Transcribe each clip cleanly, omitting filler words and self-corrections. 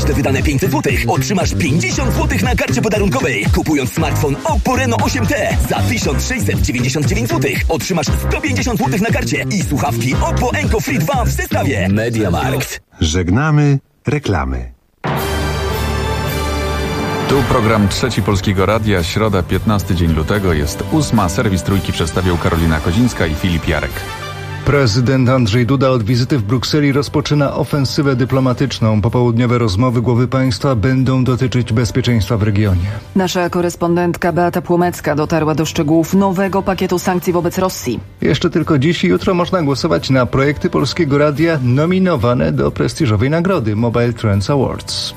każde wydane 500 zł otrzymasz 50 zł na karcie podarunkowej. Kupując smartfon Oppo Reno 8T za 1699 zł otrzymasz 150 zł na karcie i słuchawki Oppo Enco Free 2 w zestawie. MediaMarkt. Żegnamy reklamy. Tu program Trzeci Polskiego Radia, środa, 15 dzień lutego, jest 8. Serwis Trójki przedstawią Karolina Kozińska i Filip Jarek. Prezydent Andrzej Duda od wizyty w Brukseli rozpoczyna ofensywę dyplomatyczną. Popołudniowe rozmowy głowy państwa będą dotyczyć bezpieczeństwa w regionie. Nasza korespondentka Beata Płomecka dotarła do szczegółów nowego pakietu sankcji wobec Rosji. Jeszcze tylko dziś i jutro można głosować na projekty Polskiego Radia nominowane do prestiżowej nagrody Mobile Trends Awards.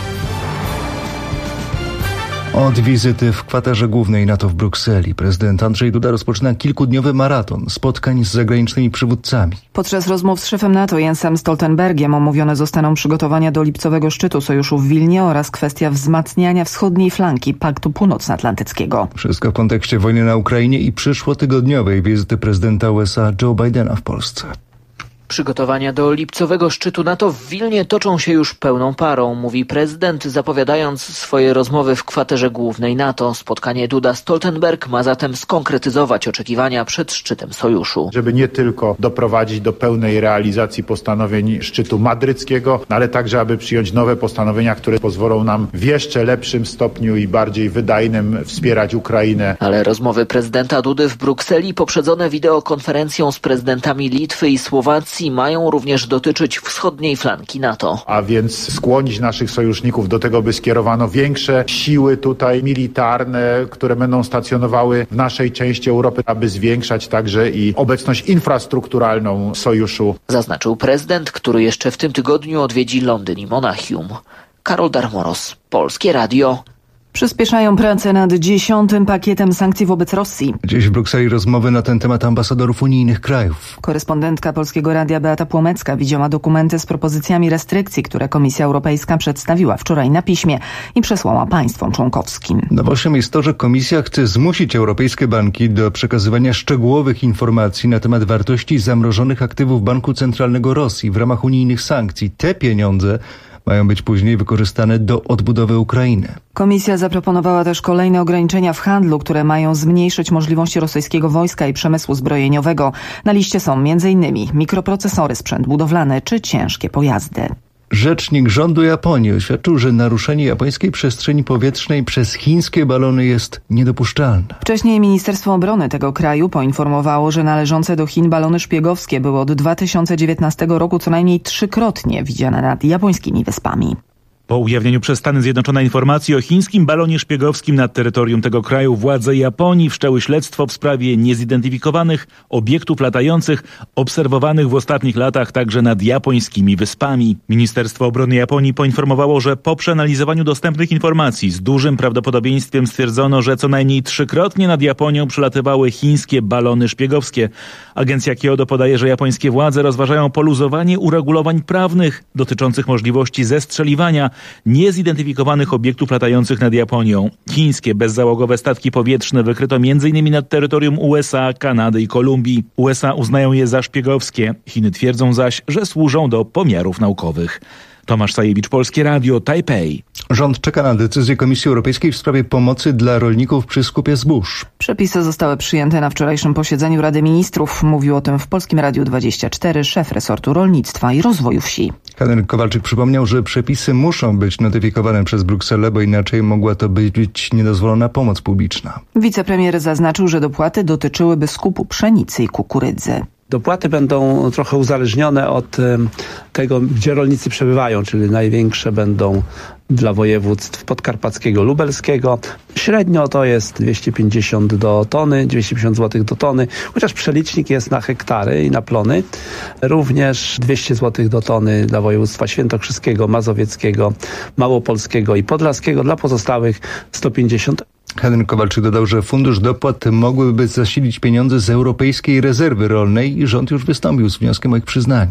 Od wizyty w kwaterze głównej NATO w Brukseli prezydent Andrzej Duda rozpoczyna kilkudniowy maraton spotkań z zagranicznymi przywódcami. Podczas rozmów z szefem NATO Jensem Stoltenbergiem omówione zostaną przygotowania do lipcowego szczytu sojuszu w Wilnie oraz kwestia wzmacniania wschodniej flanki Paktu Północnoatlantyckiego. Wszystko w kontekście wojny na Ukrainie i przyszłotygodniowej wizyty prezydenta USA Joe Bidena w Polsce. Przygotowania do lipcowego szczytu NATO w Wilnie toczą się już pełną parą, mówi prezydent, zapowiadając swoje rozmowy w kwaterze głównej NATO. Spotkanie Duda-Stoltenberg ma zatem skonkretyzować oczekiwania przed szczytem sojuszu. Żeby nie tylko doprowadzić do pełnej realizacji postanowień szczytu madryckiego, ale także aby przyjąć nowe postanowienia, które pozwolą nam w jeszcze lepszym stopniu i bardziej wydajnym wspierać Ukrainę. Ale rozmowy prezydenta Dudy w Brukseli poprzedzone wideokonferencją z prezydentami Litwy i Słowacji mają również dotyczyć wschodniej flanki NATO. A więc skłonić naszych sojuszników do tego, by skierowano większe siły tutaj militarne, które będą stacjonowały w naszej części Europy, aby zwiększać także i obecność infrastrukturalną sojuszu. Zaznaczył prezydent, który jeszcze w tym tygodniu odwiedzi Londyn i Monachium. Karol Darmoros, Polskie Radio. Przyspieszają prace nad 10. pakietem sankcji wobec Rosji. Dziś w Brukseli rozmowy na ten temat ambasadorów unijnych krajów. Korespondentka Polskiego Radia Beata Płomecka widziała dokumenty z propozycjami restrykcji, które Komisja Europejska przedstawiła wczoraj na piśmie i przesłała państwom członkowskim. Nowością jest to, że Komisja chce zmusić europejskie banki do przekazywania szczegółowych informacji na temat wartości zamrożonych aktywów Banku Centralnego Rosji w ramach unijnych sankcji. Te pieniądze mają być później wykorzystane do odbudowy Ukrainy. Komisja zaproponowała też kolejne ograniczenia w handlu, które mają zmniejszyć możliwości rosyjskiego wojska i przemysłu zbrojeniowego. Na liście są m.in. mikroprocesory, sprzęt budowlany czy ciężkie pojazdy. Rzecznik rządu Japonii oświadczył, że naruszenie japońskiej przestrzeni powietrznej przez chińskie balony jest niedopuszczalne. Wcześniej Ministerstwo Obrony tego kraju poinformowało, że należące do Chin balony szpiegowskie były od 2019 roku co najmniej 3-krotnie widziane nad japońskimi wyspami. Po ujawnieniu przez Stany Zjednoczone informacji o chińskim balonie szpiegowskim nad terytorium tego kraju władze Japonii wszczęły śledztwo w sprawie niezidentyfikowanych obiektów latających obserwowanych w ostatnich latach także nad japońskimi wyspami. Ministerstwo Obrony Japonii poinformowało, że po przeanalizowaniu dostępnych informacji z dużym prawdopodobieństwem stwierdzono, że co najmniej 3-krotnie nad Japonią przelatywały chińskie balony szpiegowskie. Agencja Kyodo podaje, że japońskie władze rozważają poluzowanie uregulowań prawnych dotyczących możliwości zestrzeliwania niezidentyfikowanych obiektów latających nad Japonią. Chińskie bezzałogowe statki powietrzne wykryto m.in. nad terytorium USA, Kanady i Kolumbii. USA uznają je za szpiegowskie. Chiny twierdzą zaś, że służą do pomiarów naukowych. Tomasz Sajewicz, Polskie Radio, Tajpej. Rząd czeka na decyzję Komisji Europejskiej w sprawie pomocy dla rolników przy skupie zbóż. Przepisy zostały przyjęte na wczorajszym posiedzeniu Rady Ministrów. Mówił o tym w Polskim Radiu 24 szef resortu rolnictwa i rozwoju wsi. Henryk Kowalczyk przypomniał, że przepisy muszą być notyfikowane przez Brukselę, bo inaczej mogła to być niedozwolona pomoc publiczna. Wicepremier zaznaczył, że dopłaty dotyczyłyby skupu pszenicy i kukurydzy. Dopłaty będą trochę uzależnione od tego, gdzie rolnicy przebywają, czyli największe będą dla województw podkarpackiego, lubelskiego. Średnio to jest 250 do tony, 250 zł do tony, chociaż przelicznik jest na hektary i na plony. Również 200 zł do tony dla województwa świętokrzyskiego, mazowieckiego, małopolskiego i podlaskiego, dla pozostałych 150. Henryk Kowalczyk dodał, że fundusz dopłat mogłyby zasilić pieniądze z Europejskiej Rezerwy Rolnej i rząd już wystąpił z wnioskiem o ich przyznanie.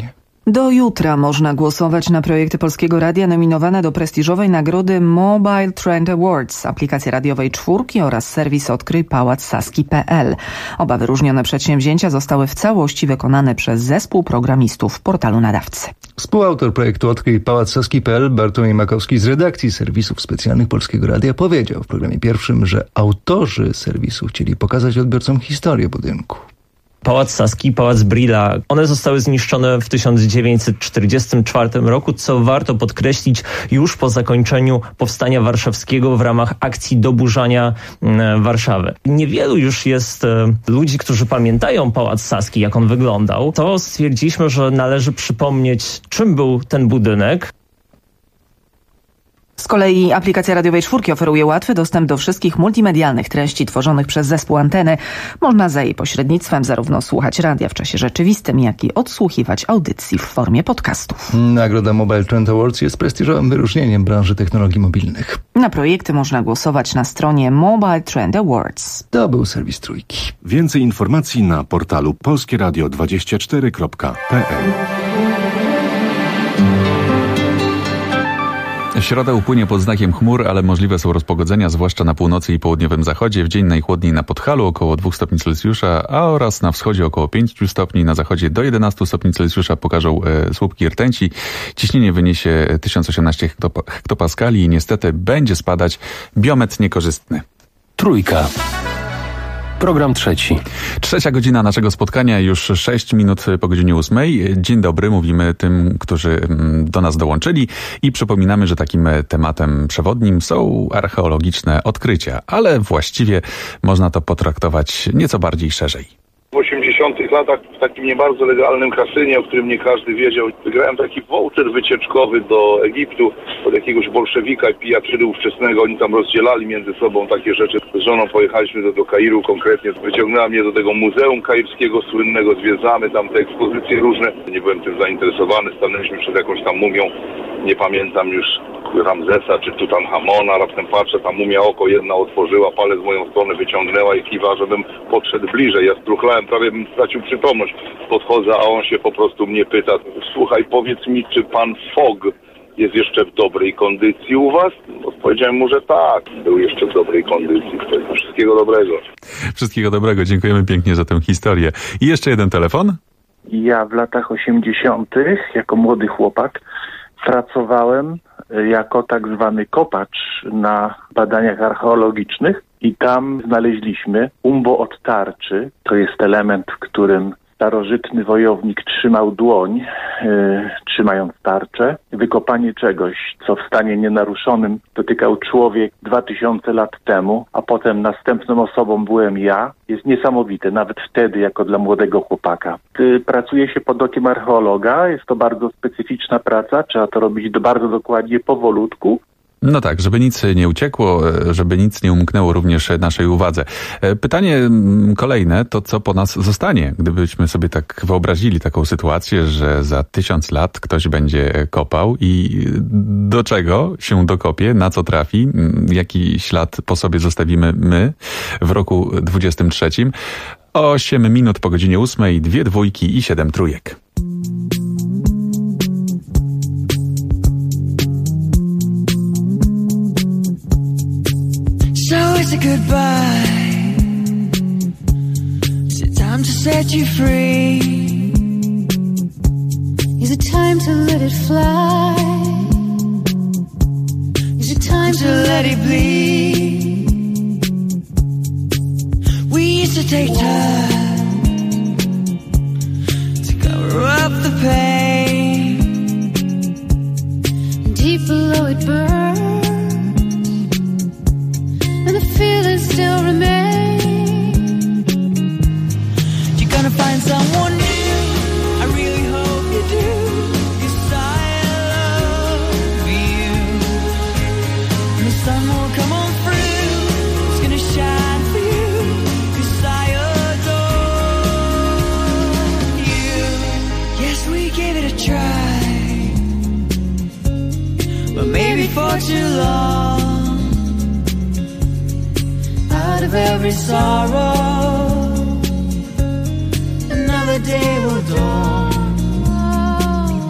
Do jutra można głosować na projekty Polskiego Radia nominowane do prestiżowej nagrody Mobile Trend Awards, aplikacji radiowej Czwórki oraz serwis odkryjpałacsaski.pl. Oba wyróżnione przedsięwzięcia zostały w całości wykonane przez zespół programistów portalu Nadawcy. Współautor projektu odkryjpałacsaski.pl Bartłomiej Makowski z redakcji serwisów specjalnych Polskiego Radia powiedział w programie pierwszym, że autorzy serwisu chcieli pokazać odbiorcom historię budynku. Pałac Saski, Pałac Brilla, one zostały zniszczone w 1944 roku, co warto podkreślić już po zakończeniu Powstania Warszawskiego w ramach akcji doburzania Warszawy. Niewielu już jest ludzi, którzy pamiętają Pałac Saski, jak on wyglądał. To stwierdziliśmy, że należy przypomnieć, czym był ten budynek. Z kolei aplikacja radiowej Czwórki oferuje łatwy dostęp do wszystkich multimedialnych treści tworzonych przez zespół Anteny. Można za jej pośrednictwem zarówno słuchać radia w czasie rzeczywistym, jak i odsłuchiwać audycji w formie podcastów. Nagroda Mobile Trend Awards jest prestiżowym wyróżnieniem branży technologii mobilnych. Na projekty można głosować na stronie Mobile Trend Awards. To był serwis Trójki. Więcej informacji na portalu polskieradio24.pl. Środa upłynie pod znakiem chmur, ale możliwe są rozpogodzenia, zwłaszcza na północy i południowym zachodzie. W dzień najchłodniej na Podhalu około 2 stopni Celsjusza, a oraz na wschodzie około 5 stopni. Na zachodzie do 11 stopni Celsjusza pokażą słupki rtęci. Ciśnienie wyniesie 1018 hektopaskali i niestety będzie spadać. Biometr niekorzystny. Trójka. Program trzeci. 3:00 naszego spotkania, już 6 minut po godzinie 8:00. Dzień dobry, mówimy tym, którzy do nas dołączyli i przypominamy, że takim tematem przewodnim są archeologiczne odkrycia, ale właściwie można to potraktować nieco bardziej szerzej. W 80 latach w takim nie bardzo legalnym kasynie, o którym nie każdy wiedział, wygrałem taki voucher wycieczkowy do Egiptu od jakiegoś bolszewika i pijaczyry ówczesnego. Oni tam rozdzielali między sobą takie rzeczy. Z żoną pojechaliśmy do Kairu konkretnie. Wyciągnęła mnie do tego muzeum kairskiego słynnego, zwiedzamy tam te ekspozycje różne. Nie byłem tym zainteresowany, stanęliśmy przed jakąś tam mumią, nie pamiętam już, Ramzesa czy Tutanhamona, raptem patrzę, ta mumia oko jedna otworzyła, palec w moją stronę wyciągnęła i kiwa, żebym podszedł bliżej. Ja struchlałem, prawie bym stracił przytomność. Podchodzę, a on się po prostu mnie pyta, słuchaj, powiedz mi, czy pan Fogg jest jeszcze w dobrej kondycji u was? Odpowiedziałem mu, że tak, był jeszcze w dobrej kondycji. Wszystkiego dobrego. Wszystkiego dobrego, dziękujemy pięknie za tę historię. I jeszcze jeden telefon. Ja w latach 80. jako młody chłopak pracowałem jako tak zwany kopacz na badaniach archeologicznych i tam znaleźliśmy umbo od tarczy. To jest element, w którym starożytny wojownik trzymał dłoń, trzymając tarczę. Wykopanie czegoś, co w stanie nienaruszonym dotykał człowiek 2000 lat temu, a potem następną osobą byłem ja, jest niesamowite, nawet wtedy, jako dla młodego chłopaka. Pracuje się pod okiem archeologa, jest to bardzo specyficzna praca, trzeba to robić bardzo dokładnie, powolutku. No tak, żeby nic nie uciekło, żeby nic nie umknęło również naszej uwadze. Pytanie kolejne, to co po nas zostanie, gdybyśmy sobie tak wyobrazili taką sytuację, że za 1000 lat ktoś będzie kopał i do czego się dokopie, na co trafi, jaki ślad po sobie zostawimy my w roku 23. 8 minut po godzinie 8, 2 dwójki i 7 trójek. So it's a goodbye. Is it time to set you free? Is it time to let it fly? Is it time to let it bleed? We used to take time to cover up the pain. Deep below it burns, and the feelings still remain. You're gonna find someone new, I really hope you do, 'cause I love you. And the sun will come on through, it's gonna shine for you, 'cause I adore you. Yes, we gave it a try, but maybe for too long. Out of every sorrow, another day will dawn.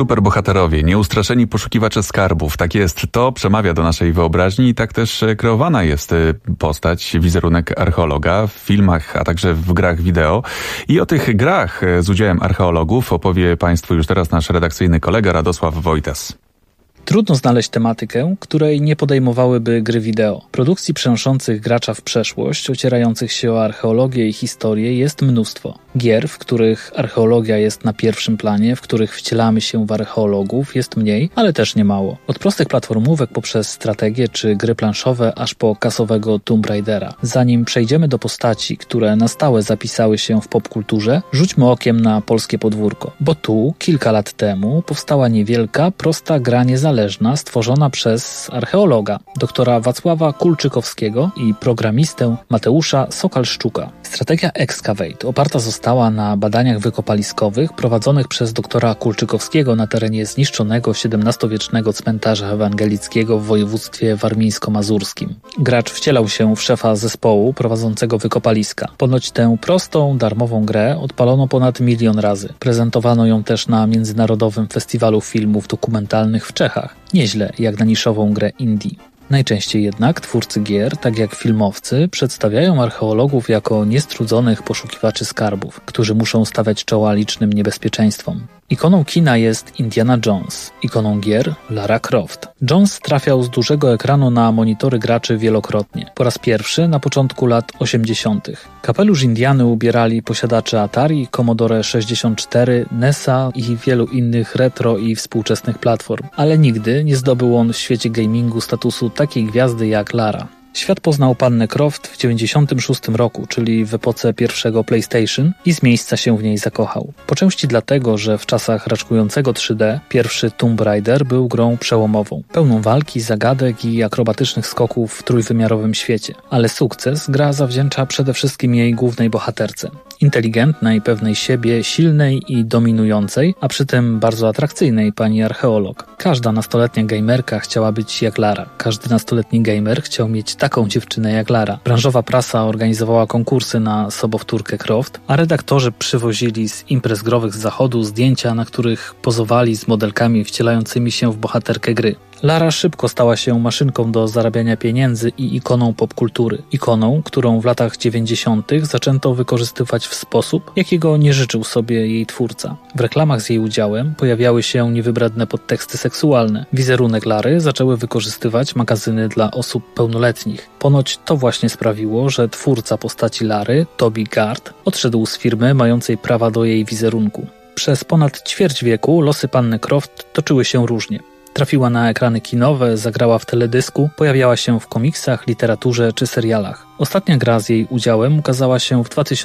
Superbohaterowie, nieustraszeni poszukiwacze skarbów. Tak jest, to przemawia do naszej wyobraźni i tak też kreowana jest postać, wizerunek archeologa w filmach, a także w grach wideo. I o tych grach z udziałem archeologów opowie Państwu już teraz nasz redakcyjny kolega Radosław Wojtas. Trudno znaleźć tematykę, której nie podejmowałyby gry wideo. Produkcji przenoszących gracza w przeszłość, ocierających się o archeologię i historię jest mnóstwo. Gier, w których archeologia jest na pierwszym planie, w których wcielamy się w archeologów, jest mniej, ale też nie mało. Od prostych platformówek poprzez strategie czy gry planszowe, aż po kasowego Tomb Raidera. Zanim przejdziemy do postaci, które na stałe zapisały się w popkulturze, rzućmy okiem na polskie podwórko. Bo tu, kilka lat temu, powstała niewielka, prosta gra niezależna, stworzona przez archeologa, doktora Wacława Kulczykowskiego i programistę Mateusza Sokalszczuka. Strategia Excavate oparta została na badaniach wykopaliskowych prowadzonych przez doktora Kulczykowskiego na terenie zniszczonego XVII-wiecznego cmentarza ewangelickiego w województwie warmińsko-mazurskim. Gracz wcielał się w szefa zespołu prowadzącego wykopaliska. Ponoć tę prostą, darmową grę odpalono ponad 1 000 000 razy. Prezentowano ją też na Międzynarodowym Festiwalu Filmów Dokumentalnych w Czechach. Nieźle jak na niszową grę indie. Najczęściej jednak twórcy gier, tak jak filmowcy, przedstawiają archeologów jako niestrudzonych poszukiwaczy skarbów, którzy muszą stawiać czoła licznym niebezpieczeństwom. Ikoną kina jest Indiana Jones, ikoną gier Lara Croft. Jones trafiał z dużego ekranu na monitory graczy wielokrotnie. Po raz pierwszy na początku lat 80. Kapelusz Indiany ubierali posiadacze Atari, Commodore 64, NES-a i wielu innych retro i współczesnych platform. Ale nigdy nie zdobył on w świecie gamingu statusu takiej gwiazdy jak Lara. Świat poznał pannę Croft w 96 roku, czyli w epoce pierwszego PlayStation i z miejsca się w niej zakochał. Po części dlatego, że w czasach raczkującego 3D pierwszy Tomb Raider był grą przełomową, pełną walki, zagadek i akrobatycznych skoków w trójwymiarowym świecie. Ale sukces gra zawdzięcza przede wszystkim jej głównej bohaterce. Inteligentnej, pewnej siebie, silnej i dominującej, a przy tym bardzo atrakcyjnej pani archeolog. Każda nastoletnia gamerka chciała być jak Lara. Każdy nastoletni gamer chciał mieć taką dziewczynę jak Lara. Branżowa prasa organizowała konkursy na sobowtórkę Croft, a redaktorzy przywozili z imprez growych z zachodu zdjęcia, na których pozowali z modelkami wcielającymi się w bohaterkę gry. Lara szybko stała się maszynką do zarabiania pieniędzy i ikoną popkultury. Ikoną, którą w latach 90. zaczęto wykorzystywać w sposób, jakiego nie życzył sobie jej twórca. W reklamach z jej udziałem pojawiały się niewybredne podteksty seksualne. Wizerunek Lary zaczęły wykorzystywać magazyny dla osób pełnoletnich. Ponoć to właśnie sprawiło, że twórca postaci Lary, Toby Gard, odszedł z firmy mającej prawa do jej wizerunku. Przez ponad ćwierć wieku losy panny Croft toczyły się różnie. Trafiła na ekrany kinowe, zagrała w teledysku, pojawiała się w komiksach, literaturze czy serialach. Ostatnia gra z jej udziałem ukazała się w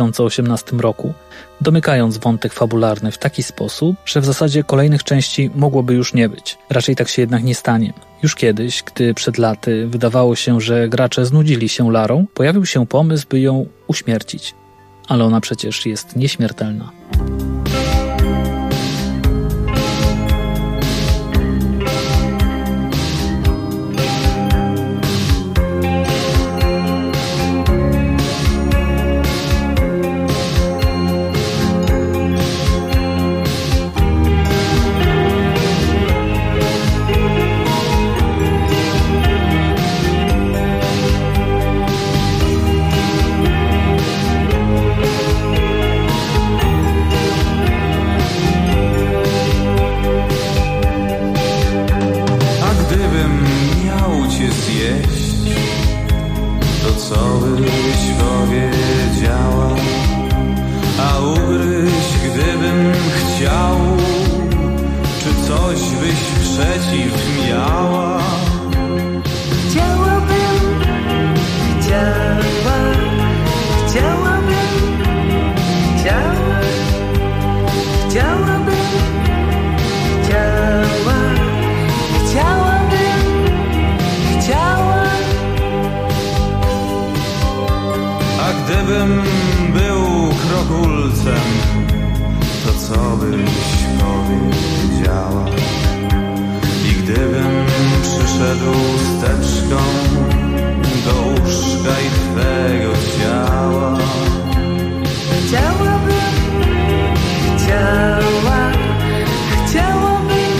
2018 roku, domykając wątek fabularny w taki sposób, że w zasadzie kolejnych części mogłoby już nie być. Raczej tak się jednak nie stanie. Już kiedyś, gdy przed laty wydawało się, że gracze znudzili się Larą, pojawił się pomysł, by ją uśmiercić. Ale ona przecież jest nieśmiertelna. Gdybym był krokulcem, to co byś powiedziała? I gdybym przyszedł steczką do łóżka i twego ciała, chciałabym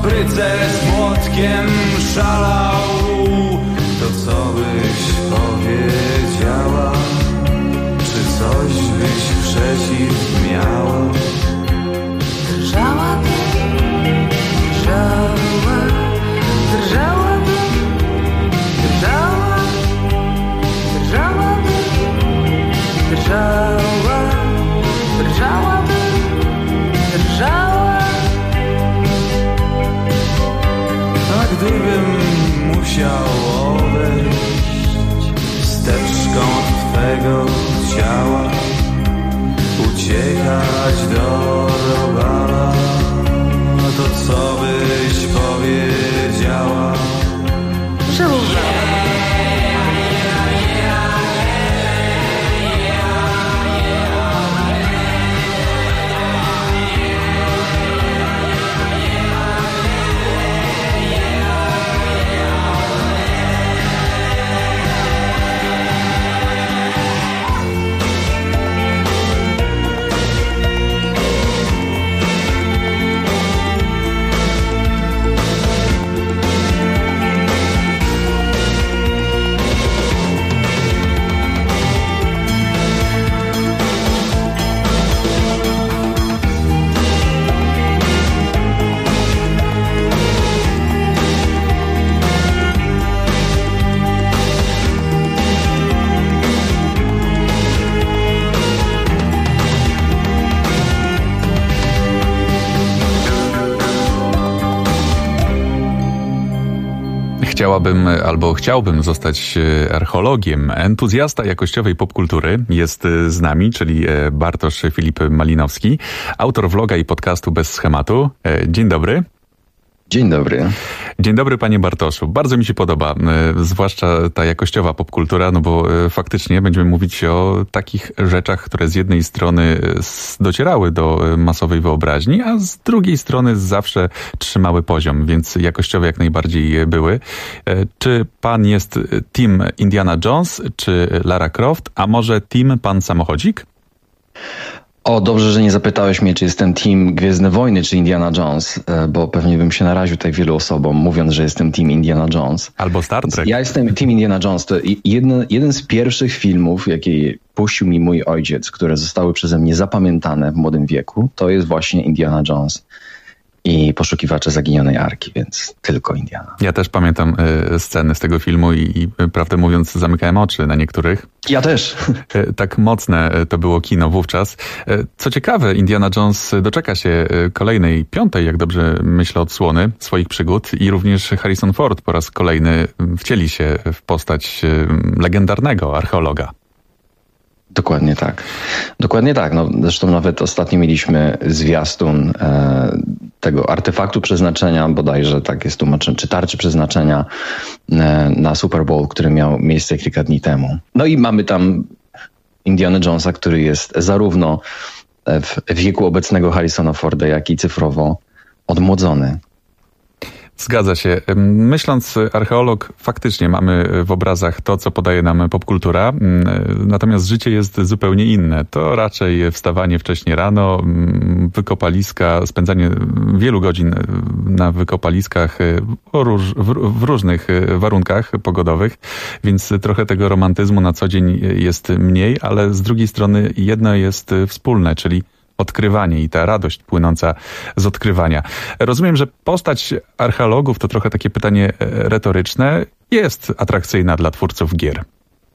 rycerz młotkiem szalał. To co byś powiedziała? Czy coś byś przeciw miała? Drżałabym, A gdybym musiał odejść wsteczką od twego ciała, uciekać do robala, to co byś powiedziała? Chciałbym zostać archeologiem. Entuzjasta jakościowej popkultury jest z nami, czyli Bartosz Filip Malinowski, autor vloga i podcastu Bez Schematu. Dzień dobry. Dzień dobry. Dzień dobry, panie Bartoszu. Bardzo mi się podoba, zwłaszcza ta jakościowa popkultura, no bo faktycznie będziemy mówić o takich rzeczach, które z jednej strony docierały do masowej wyobraźni, a z drugiej strony zawsze trzymały poziom, więc jakościowe jak najbardziej były. Czy pan jest team Indiana Jones, czy Lara Croft, a może team pan samochodzik? O, dobrze, że nie zapytałeś mnie, czy jestem team Gwiezdne Wojny, czy Indiana Jones, bo pewnie bym się naraził tutaj wielu osobom, mówiąc, że jestem team Indiana Jones. Albo Star Trek. Ja jestem team Indiana Jones. To jeden z pierwszych filmów, jakie puścił mi mój ojciec, które zostały przeze mnie zapamiętane w młodym wieku, to jest właśnie Indiana Jones i Poszukiwacze Zaginionej Arki, więc tylko Indiana. Ja też pamiętam sceny z tego filmu i prawdę mówiąc zamykałem oczy na niektórych. Ja też. Tak mocne to było kino wówczas. Co ciekawe, Indiana Jones doczeka się kolejnej, 5., jak dobrze myślę, odsłony swoich przygód i również Harrison Ford po raz kolejny wcieli się w postać legendarnego archeologa. Dokładnie tak. Dokładnie tak. No, zresztą nawet ostatnio mieliśmy zwiastun tego artefaktu przeznaczenia, bodajże tak jest tłumaczone, czy tarczy przeznaczenia na Super Bowl, który miał miejsce kilka dni temu. No i mamy tam Indiana Jonesa, który jest zarówno w wieku obecnego Harrisona Forda, jak i cyfrowo odmłodzony. Zgadza się. Myśląc archeolog, faktycznie mamy w obrazach to, co podaje nam popkultura, natomiast życie jest zupełnie inne. To raczej wstawanie wcześnie rano, wykopaliska, spędzanie wielu godzin na wykopaliskach w różnych warunkach pogodowych, więc trochę tego romantyzmu na co dzień jest mniej, ale z drugiej strony jedno jest wspólne, czyli odkrywanie i ta radość płynąca z odkrywania. Rozumiem, że postać archeologów, to trochę takie pytanie retoryczne, jest atrakcyjna dla twórców gier.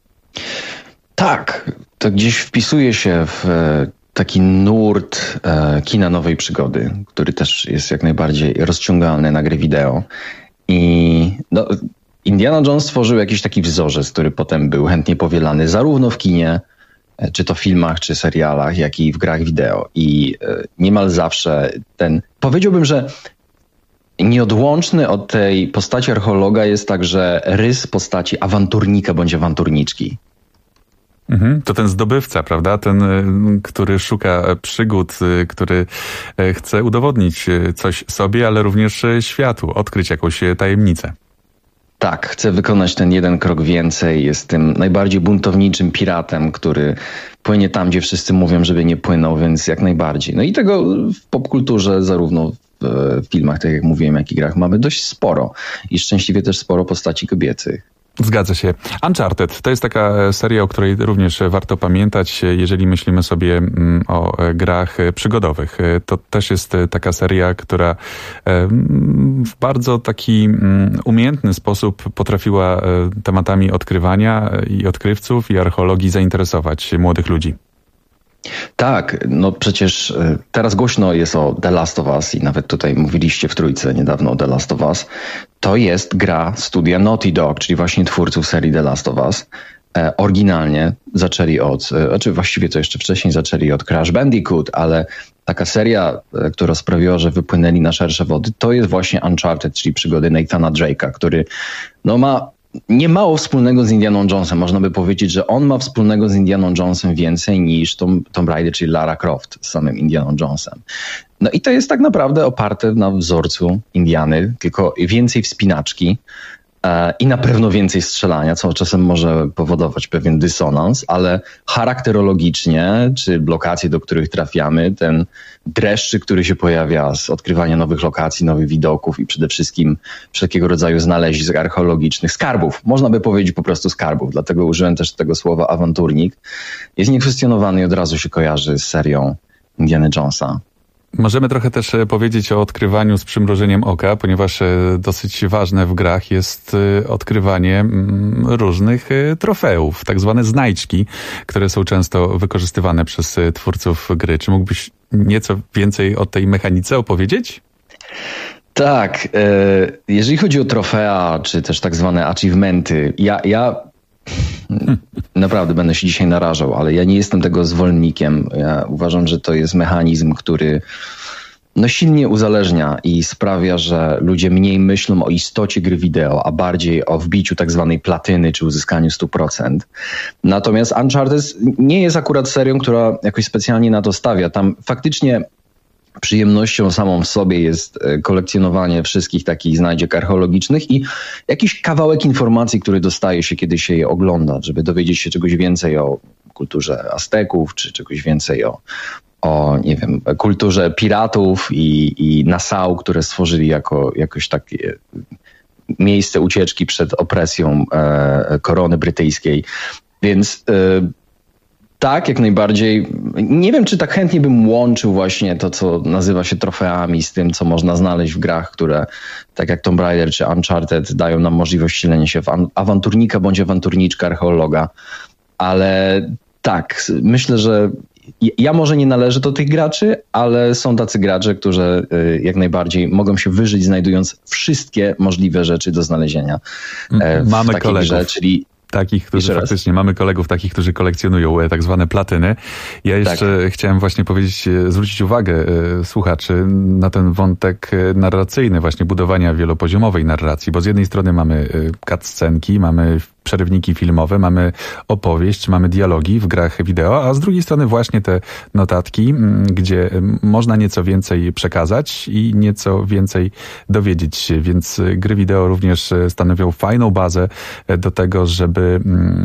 Tak, to gdzieś wpisuje się w taki nurt kina nowej przygody, który też jest jak najbardziej rozciągalny na gry wideo. I no, Indiana Jones stworzył jakiś taki wzorzec, który potem był chętnie powielany zarówno w kinie, czy to w filmach, czy serialach, jak i w grach wideo. I niemal zawsze powiedziałbym, że nieodłączny od tej postaci archeologa jest także rys postaci awanturnika bądź awanturniczki. To ten zdobywca, prawda? Ten, który szuka przygód, który chce udowodnić coś sobie, ale również światu, odkryć jakąś tajemnicę. Tak, chcę wykonać ten jeden krok więcej. Jest tym najbardziej buntowniczym piratem, który płynie tam, gdzie wszyscy mówią, żeby nie płynął, więc jak najbardziej. No i tego w popkulturze, zarówno w filmach, tak jak mówiłem, jak i grach mamy dość sporo. I szczęśliwie też sporo postaci kobiecych. Zgadza się. Uncharted to jest taka seria, o której również warto pamiętać, jeżeli myślimy sobie o grach przygodowych. To też jest taka seria, która w bardzo taki umiejętny sposób potrafiła tematami odkrywania i odkrywców i archeologii zainteresować młodych ludzi. Tak, no przecież teraz głośno jest o The Last of Us i nawet tutaj mówiliście w Trójce niedawno o The Last of Us. To jest gra studia Naughty Dog, czyli właśnie twórców serii The Last of Us. Oryginalnie zaczęli właściwie to jeszcze wcześniej zaczęli od Crash Bandicoot, ale taka seria, która sprawiła, że wypłynęli na szersze wody, to jest właśnie Uncharted, czyli przygody Nathana Drake'a, który ma nie mało wspólnego z Indianą Jonesem. Można by powiedzieć, że on ma wspólnego z Indianą Jonesem więcej niż Tomb Raider, czyli Lara Croft z samym Indianą Jonesem. No i to jest tak naprawdę oparte na wzorcu Indiany, tylko więcej wspinaczki i na pewno więcej strzelania, co czasem może powodować pewien dysonans, ale charakterologicznie, czy lokacje, do których trafiamy, ten dreszczyk, który się pojawia z odkrywania nowych lokacji, nowych widoków i przede wszystkim wszelkiego rodzaju znalezisk archeologicznych, skarbów, można by powiedzieć po prostu skarbów, dlatego użyłem też tego słowa awanturnik, jest niekwestionowany i od razu się kojarzy z serią Indiana Jonesa. Możemy trochę też powiedzieć o odkrywaniu z przymrużeniem oka, ponieważ dosyć ważne w grach jest odkrywanie różnych trofeów, tak zwane znajdźki, które są często wykorzystywane przez twórców gry. Czy mógłbyś nieco więcej o tej mechanice opowiedzieć? Tak, jeżeli chodzi o trofea, czy też tak zwane achievementy, ja naprawdę będę się dzisiaj narażał, ale ja nie jestem tego zwolennikiem. Ja uważam, że to jest mechanizm, który silnie uzależnia i sprawia, że ludzie mniej myślą o istocie gry wideo, a bardziej o wbiciu tak zwanej platyny czy uzyskaniu 100%. Natomiast Uncharted nie jest akurat serią, która jakoś specjalnie na to stawia. Tam faktycznie przyjemnością samą w sobie jest kolekcjonowanie wszystkich takich znajdziek archeologicznych i jakiś kawałek informacji, który dostaje się, kiedy się je ogląda, żeby dowiedzieć się czegoś więcej o kulturze Azteków, czy czegoś więcej o nie wiem, kulturze piratów i Nassau, które stworzyli jakoś takie miejsce ucieczki przed opresją korony brytyjskiej. Więc tak, jak najbardziej. Nie wiem, czy tak chętnie bym łączył właśnie to, co nazywa się trofeami z tym, co można znaleźć w grach, które tak jak Tomb Raider czy Uncharted dają nam możliwość wcielenia się w awanturnika bądź awanturniczka, archeologa. Ale tak, myślę, że ja może nie należę do tych graczy, ale są tacy gracze, którzy jak najbardziej mogą się wyżyć, znajdując wszystkie możliwe rzeczy do znalezienia Mamy w takiej grze, czyli mamy kolegów takich, którzy kolekcjonują tak zwane platyny. Ja jeszcze chciałem właśnie zwrócić uwagę słuchaczy na ten wątek narracyjny, właśnie budowania wielopoziomowej narracji, bo z jednej strony mamy cutscenki, mamy przerywniki filmowe, mamy opowieść, mamy dialogi w grach wideo, a z drugiej strony właśnie te notatki, gdzie można nieco więcej przekazać i nieco więcej dowiedzieć się, więc gry wideo również stanowią fajną bazę do tego, żeby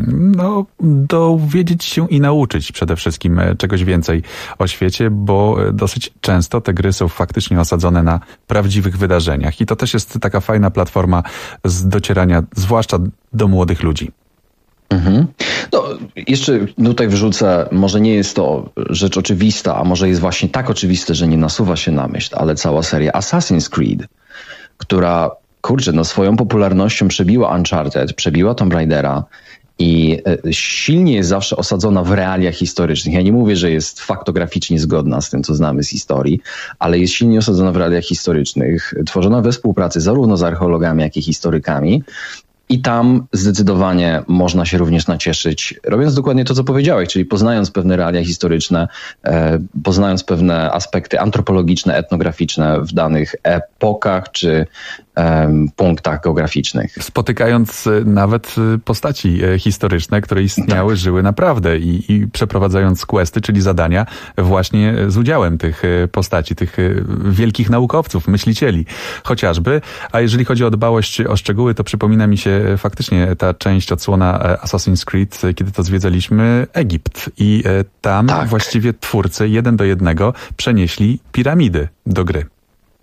dowiedzieć się i nauczyć przede wszystkim czegoś więcej o świecie, bo dosyć często te gry są faktycznie osadzone na prawdziwych wydarzeniach i to też jest taka fajna platforma z docierania, zwłaszcza do młodych ludzi. Mhm. No, jeszcze tutaj wrzucę, może nie jest to rzecz oczywista, a może jest właśnie tak oczywiste, że nie nasuwa się na myśl, ale cała seria Assassin's Creed, która, swoją popularnością przebiła Uncharted, przebiła Tomb Raidera i silnie jest zawsze osadzona w realiach historycznych. Ja nie mówię, że jest faktograficznie zgodna z tym, co znamy z historii, ale jest silnie osadzona w realiach historycznych, tworzona we współpracy zarówno z archeologami, jak i historykami. I tam zdecydowanie można się również nacieszyć, robiąc dokładnie to, co powiedziałeś, czyli poznając pewne realia historyczne, poznając pewne aspekty antropologiczne, etnograficzne w danych epokach czy punktach geograficznych. Spotykając nawet postaci historyczne, które istniały, żyły naprawdę i przeprowadzając questy, czyli zadania właśnie z udziałem tych postaci, tych wielkich naukowców, myślicieli chociażby. A jeżeli chodzi o dbałość o szczegóły, to przypomina mi się faktycznie ta część odsłona Assassin's Creed, kiedy to zwiedzaliśmy Egipt i tam właściwie twórcy 1 do 1 przenieśli piramidy do gry.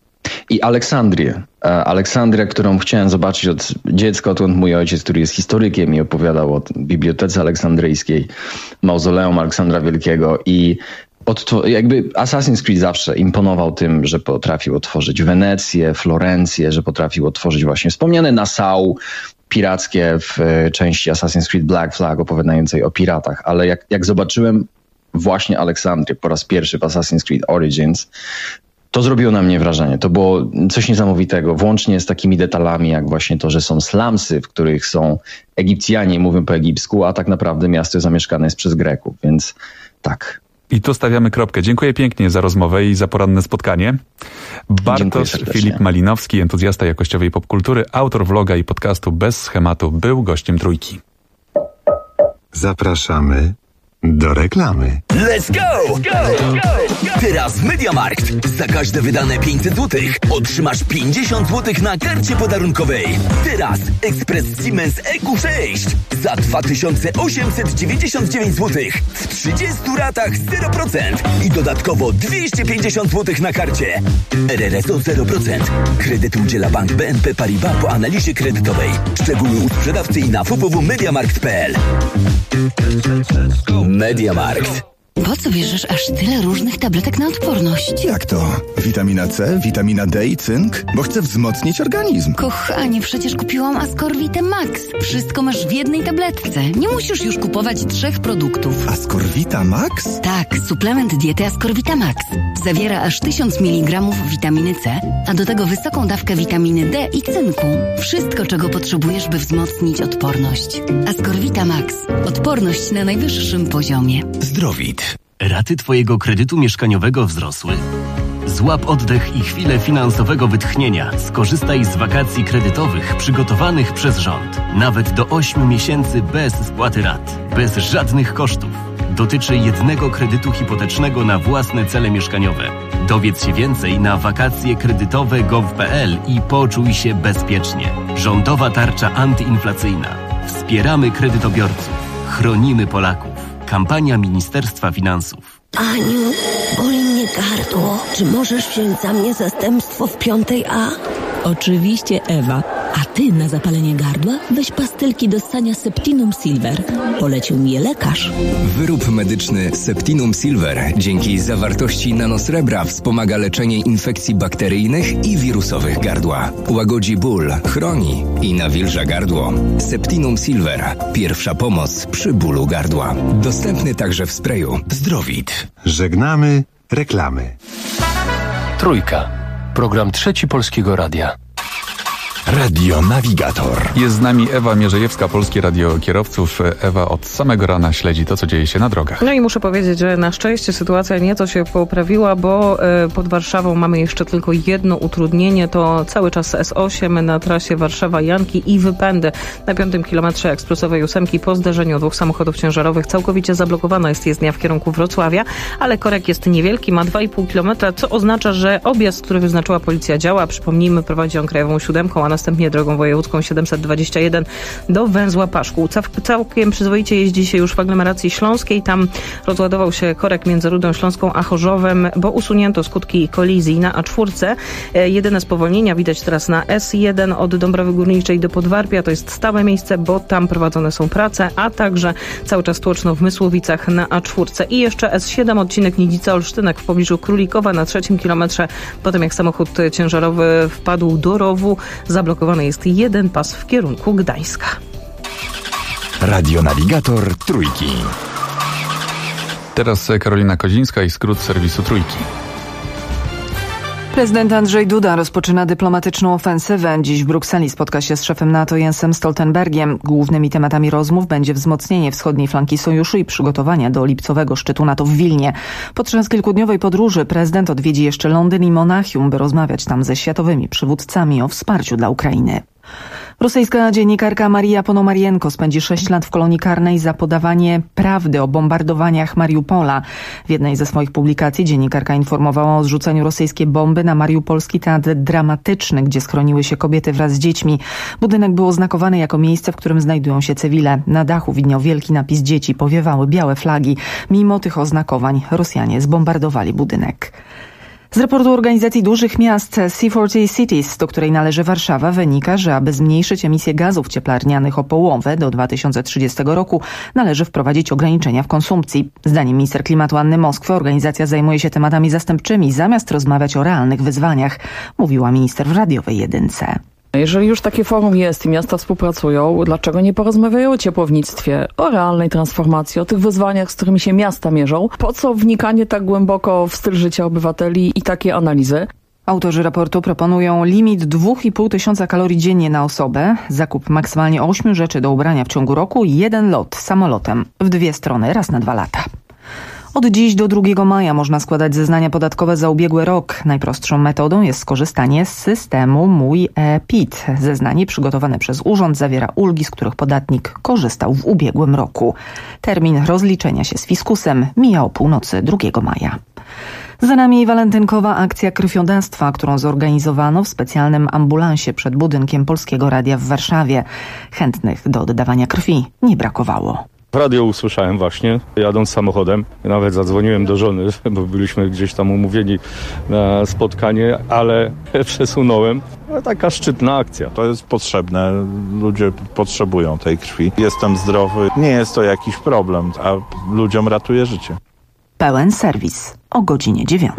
i Aleksandrię. Aleksandria, którą chciałem zobaczyć od dziecka, odkąd mój ojciec, który jest historykiem i opowiadał o Bibliotece Aleksandryjskiej, mauzoleum Aleksandra Wielkiego i jakby Assassin's Creed zawsze imponował tym, że potrafił otworzyć Wenecję, Florencję, że potrafił otworzyć właśnie wspomniane Nassau pirackie w części Assassin's Creed Black Flag opowiadającej o piratach, ale jak zobaczyłem właśnie Aleksandrię po raz pierwszy w Assassin's Creed Origins, to zrobiło na mnie wrażenie. To było coś niesamowitego, włącznie z takimi detalami, jak właśnie to, że są slumsy, w których są Egipcjanie i mówią po egipsku, a tak naprawdę miasto zamieszkane jest przez Greków, więc tak. I tu stawiamy kropkę. Dziękuję pięknie za rozmowę i za poranne spotkanie. Bartosz Filip Malinowski, entuzjasta jakościowej popkultury, autor vloga i podcastu Bez Schematu, był gościem Trójki. Zapraszamy do reklamy. Let's go! Teraz w MediaMarkt za każde wydane 500 zł otrzymasz 50 zł na karcie podarunkowej. Teraz ekspres Siemens EQ6 za 2899 zł w 30 ratach 0% i dodatkowo 250 zł na karcie. RRSO 0%. Kredyt udziela Bank BNP Paribas po analizie kredytowej. Szczegóły u sprzedawcy i na www.mediamarkt.pl. MediaMarkt. Po co bierzesz aż tyle różnych tabletek na odporność? Jak to? Witamina C, witamina D i cynk? Bo chcę wzmocnić organizm. Kochanie, przecież kupiłam Ascorvitę Max. Wszystko masz w jednej tabletce. Nie musisz już kupować 3 produktów. Ascorvita Max? Tak, suplement diety Ascorvita Max. Zawiera aż 1000 mg witaminy C, a do tego wysoką dawkę witaminy D i cynku. Wszystko, czego potrzebujesz, by wzmocnić odporność. Ascorvita Max. Odporność na najwyższym poziomie. Zdrowit. Raty twojego kredytu mieszkaniowego wzrosły? Złap oddech i chwilę finansowego wytchnienia. Skorzystaj z wakacji kredytowych przygotowanych przez rząd. Nawet do 8 miesięcy bez spłaty rat. Bez żadnych kosztów. Dotyczy jednego kredytu hipotecznego na własne cele mieszkaniowe. Dowiedz się więcej na wakacjekredytowe.gov.pl i poczuj się bezpiecznie. Rządowa tarcza antyinflacyjna. Wspieramy kredytobiorców. Chronimy Polaków. Kampania Ministerstwa Finansów. Aniu, boli mnie gardło. Czy możesz wziąć za mnie zastępstwo w 5A? Oczywiście, Ewa. A ty na zapalenie gardła weź pastylki do ssania Septinum Silver. Polecił mi je lekarz. Wyrób medyczny Septinum Silver dzięki zawartości nanosrebra wspomaga leczenie infekcji bakteryjnych i wirusowych gardła. Łagodzi ból, chroni i nawilża gardło. Septinum Silver. Pierwsza pomoc przy bólu gardła. Dostępny także w sprayu. Zdrowit. Żegnamy reklamy. Trójka. Program Trzeci Polskiego Radia. Radio Navigator. Jest z nami Ewa Mierzejewska, Polskie Radio Kierowców. Ewa od samego rana śledzi to, co dzieje się na drogach. No i muszę powiedzieć, że na szczęście sytuacja nieco się poprawiła, bo pod Warszawą mamy jeszcze tylko jedno utrudnienie. To cały czas S8 na trasie Warszawa-Janki i wypędy na 5. kilometrze ekspresowej 8 po zderzeniu 2 samochodów ciężarowych. Całkowicie zablokowana jest jezdnia w kierunku Wrocławia, ale korek jest niewielki, ma 2,5 kilometra, co oznacza, że objazd, który wyznaczyła policja, działa. Przypomnijmy, prowadzi on krajową 7, a następnie drogą wojewódzką 721 do węzła Paszkół. Całkiem przyzwoicie jeździ się już w aglomeracji śląskiej. Tam rozładował się korek między Rudą Śląską a Chorzowem, bo usunięto skutki kolizji na A4. Jedyne spowolnienia widać teraz na S1 od Dąbrowy Górniczej do Podwarpia. To jest stałe miejsce, bo tam prowadzone są prace, a także cały czas tłoczno w Mysłowicach na A4. I jeszcze S7 odcinek Nidzica-Olsztynek w pobliżu Królikowa na 3. kilometrze. Potem jak samochód ciężarowy wpadł do rowu, zablokowany jest jeden pas w kierunku Gdańska. Radio Navigator Trójki. Teraz Karolina Kozińska i skrót serwisu Trójki. Prezydent Andrzej Duda rozpoczyna dyplomatyczną ofensywę. Dziś w Brukseli spotka się z szefem NATO Jensem Stoltenbergiem. Głównymi tematami rozmów będzie wzmocnienie wschodniej flanki sojuszu i przygotowania do lipcowego szczytu NATO w Wilnie. Podczas kilkudniowej podróży prezydent odwiedzi jeszcze Londyn i Monachium, by rozmawiać tam ze światowymi przywódcami o wsparciu dla Ukrainy. Rosyjska dziennikarka Maria Ponomarienko spędzi 6 lat w kolonii karnej za podawanie prawdy o bombardowaniach Mariupola. W jednej ze swoich publikacji dziennikarka informowała o zrzuceniu rosyjskiej bomby na mariupolski teatr dramatyczny, gdzie schroniły się kobiety wraz z dziećmi. Budynek był oznakowany jako miejsce, w którym znajdują się cywile. Na dachu widniał wielki napis dzieci, powiewały białe flagi. Mimo tych oznakowań Rosjanie zbombardowali budynek. Z raportu Organizacji Dużych Miast C40 Cities, do której należy Warszawa, wynika, że aby zmniejszyć emisję gazów cieplarnianych o połowę do 2030 roku, należy wprowadzić ograniczenia w konsumpcji. Zdaniem minister klimatu Anny Moskwy organizacja zajmuje się tematami zastępczymi, zamiast rozmawiać o realnych wyzwaniach, mówiła minister w radiowej jedynce. Jeżeli już takie forum jest i miasta współpracują, dlaczego nie porozmawiają o ciepłownictwie, o realnej transformacji, o tych wyzwaniach, z którymi się miasta mierzą? Po co wnikanie tak głęboko w styl życia obywateli i takie analizy? Autorzy raportu proponują limit 2500 kalorii dziennie na osobę, zakup maksymalnie 8 rzeczy do ubrania w ciągu roku i 1 lot samolotem w 2 strony raz na 2 lata. Od dziś do 2 maja można składać zeznania podatkowe za ubiegły rok. Najprostszą metodą jest skorzystanie z systemu Mój e-PIT. Zeznanie przygotowane przez urząd zawiera ulgi, z których podatnik korzystał w ubiegłym roku. Termin rozliczenia się z fiskusem mija o północy 2 maja. Za nami walentynkowa akcja krwiodawstwa, którą zorganizowano w specjalnym ambulansie przed budynkiem Polskiego Radia w Warszawie. Chętnych do oddawania krwi nie brakowało. W radio usłyszałem właśnie, jadąc samochodem. Nawet zadzwoniłem do żony, bo byliśmy gdzieś tam umówieni na spotkanie, ale przesunąłem. Taka szczytna akcja. To jest potrzebne. Ludzie potrzebują tej krwi. Jestem zdrowy. Nie jest to jakiś problem, a ludziom ratuje życie. Pełen serwis o godzinie 9.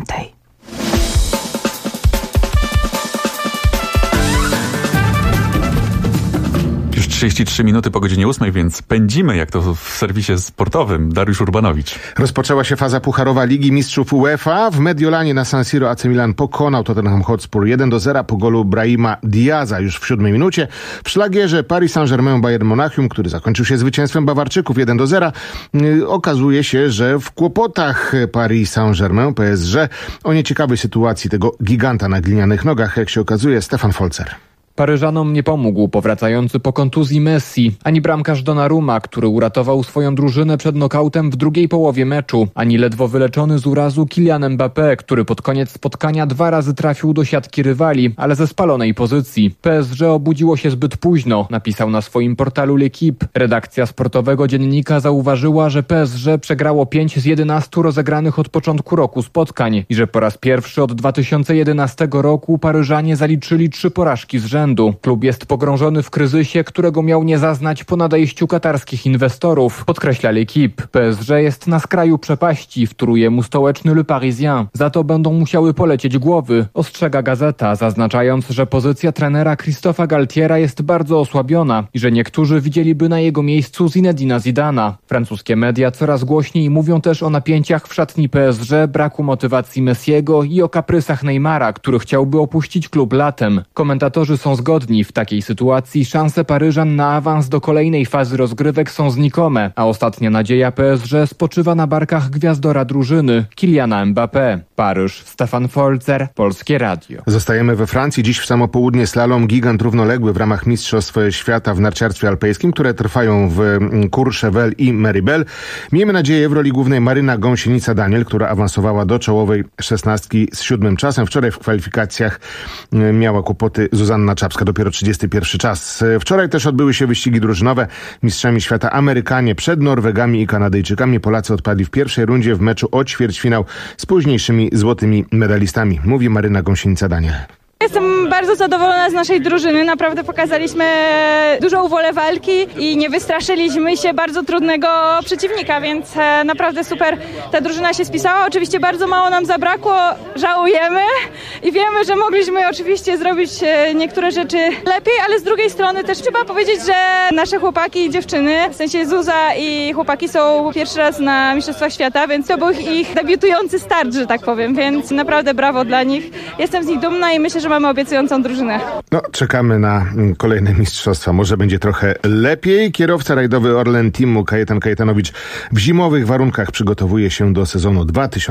33 minuty po godzinie 8, więc pędzimy, jak to w serwisie sportowym. Dariusz Urbanowicz. Rozpoczęła się faza pucharowa Ligi Mistrzów UEFA. W Mediolanie na San Siro AC Milan pokonał Tottenham Hotspur 1-0 po golu Brahima Diaza już w 7 minucie. W szlagierze Paris Saint-Germain Bayern Monachium, który zakończył się zwycięstwem Bawarczyków 1-0. Okazuje się, że w kłopotach Paris Saint-Germain PSG o nieciekawej sytuacji tego giganta na glinianych nogach, jak się okazuje, Stefan Folzer. Paryżanom nie pomógł powracający po kontuzji Messi, ani bramkarz Donnarumma, który uratował swoją drużynę przed nokautem w drugiej połowie meczu, ani ledwo wyleczony z urazu Kylian Mbappé, który pod koniec spotkania 2 razy trafił do siatki rywali, ale ze spalonej pozycji. PSG obudziło się zbyt późno, napisał na swoim portalu L'Équipe. Redakcja sportowego dziennika zauważyła, że PSG przegrało 5 z 11 rozegranych od początku roku spotkań i że po raz pierwszy od 2011 roku Paryżanie zaliczyli 3 porażki z rzędu. Klub jest pogrążony w kryzysie, którego miał nie zaznać po nadejściu katarskich inwestorów, podkreśla L'Équipe. PSG jest na skraju przepaści, wtóruje mu stołeczny Le Parisien. Za to będą musiały polecieć głowy, ostrzega gazeta, zaznaczając, że pozycja trenera Christopha Galtiera jest bardzo osłabiona i że niektórzy widzieliby na jego miejscu Zinedina Zidana. Francuskie media coraz głośniej mówią też o napięciach w szatni PSG, braku motywacji Messiego i o kaprysach Neymara, który chciałby opuścić klub latem. Komentatorzy są zgodni. W takiej sytuacji szanse Paryżan na awans do kolejnej fazy rozgrywek są znikome, a ostatnia nadzieja PSG spoczywa na barkach gwiazdora drużyny, Kyliana Mbappé. Paryż, Stefan Folzer, Polskie Radio. Zostajemy we Francji. Dziś w samo południe slalom gigant równoległy w ramach Mistrzostw Świata w narciarstwie alpejskim, które trwają w Courchevel i Méribel. Miejmy nadzieję w roli głównej Maryna Gąsienica-Daniel, która awansowała do czołowej 16 z 7 czasem. Wczoraj w kwalifikacjach miała kłopoty Zuzanna Czapska, dopiero 31 czas. Wczoraj też odbyły się wyścigi drużynowe. Mistrzami świata Amerykanie przed Norwegami i Kanadyjczykami. Polacy odpadli w pierwszej rundzie w meczu o ćwierćfinał z późniejszymi złotymi medalistami, mówi Maryna Gąsienica-Daniel. Jestem bardzo zadowolona z naszej drużyny. Naprawdę pokazaliśmy dużą wolę walki i nie wystraszyliśmy się bardzo trudnego przeciwnika, więc naprawdę super ta drużyna się spisała. Oczywiście bardzo mało nam zabrakło, żałujemy i wiemy, że mogliśmy oczywiście zrobić niektóre rzeczy lepiej, ale z drugiej strony też trzeba powiedzieć, że nasze chłopaki i dziewczyny, w sensie Zuza i chłopaki są pierwszy raz na Mistrzostwach Świata, więc to był ich debiutujący start, że tak powiem, więc naprawdę brawo dla nich. Jestem z nich dumna i myślę, że mamy obiecującą drużynę. No, czekamy na kolejne mistrzostwa. Może będzie trochę lepiej. Kierowca rajdowy Orlen Teamu Kajetan Kajetanowicz w zimowych warunkach przygotowuje się do sezonu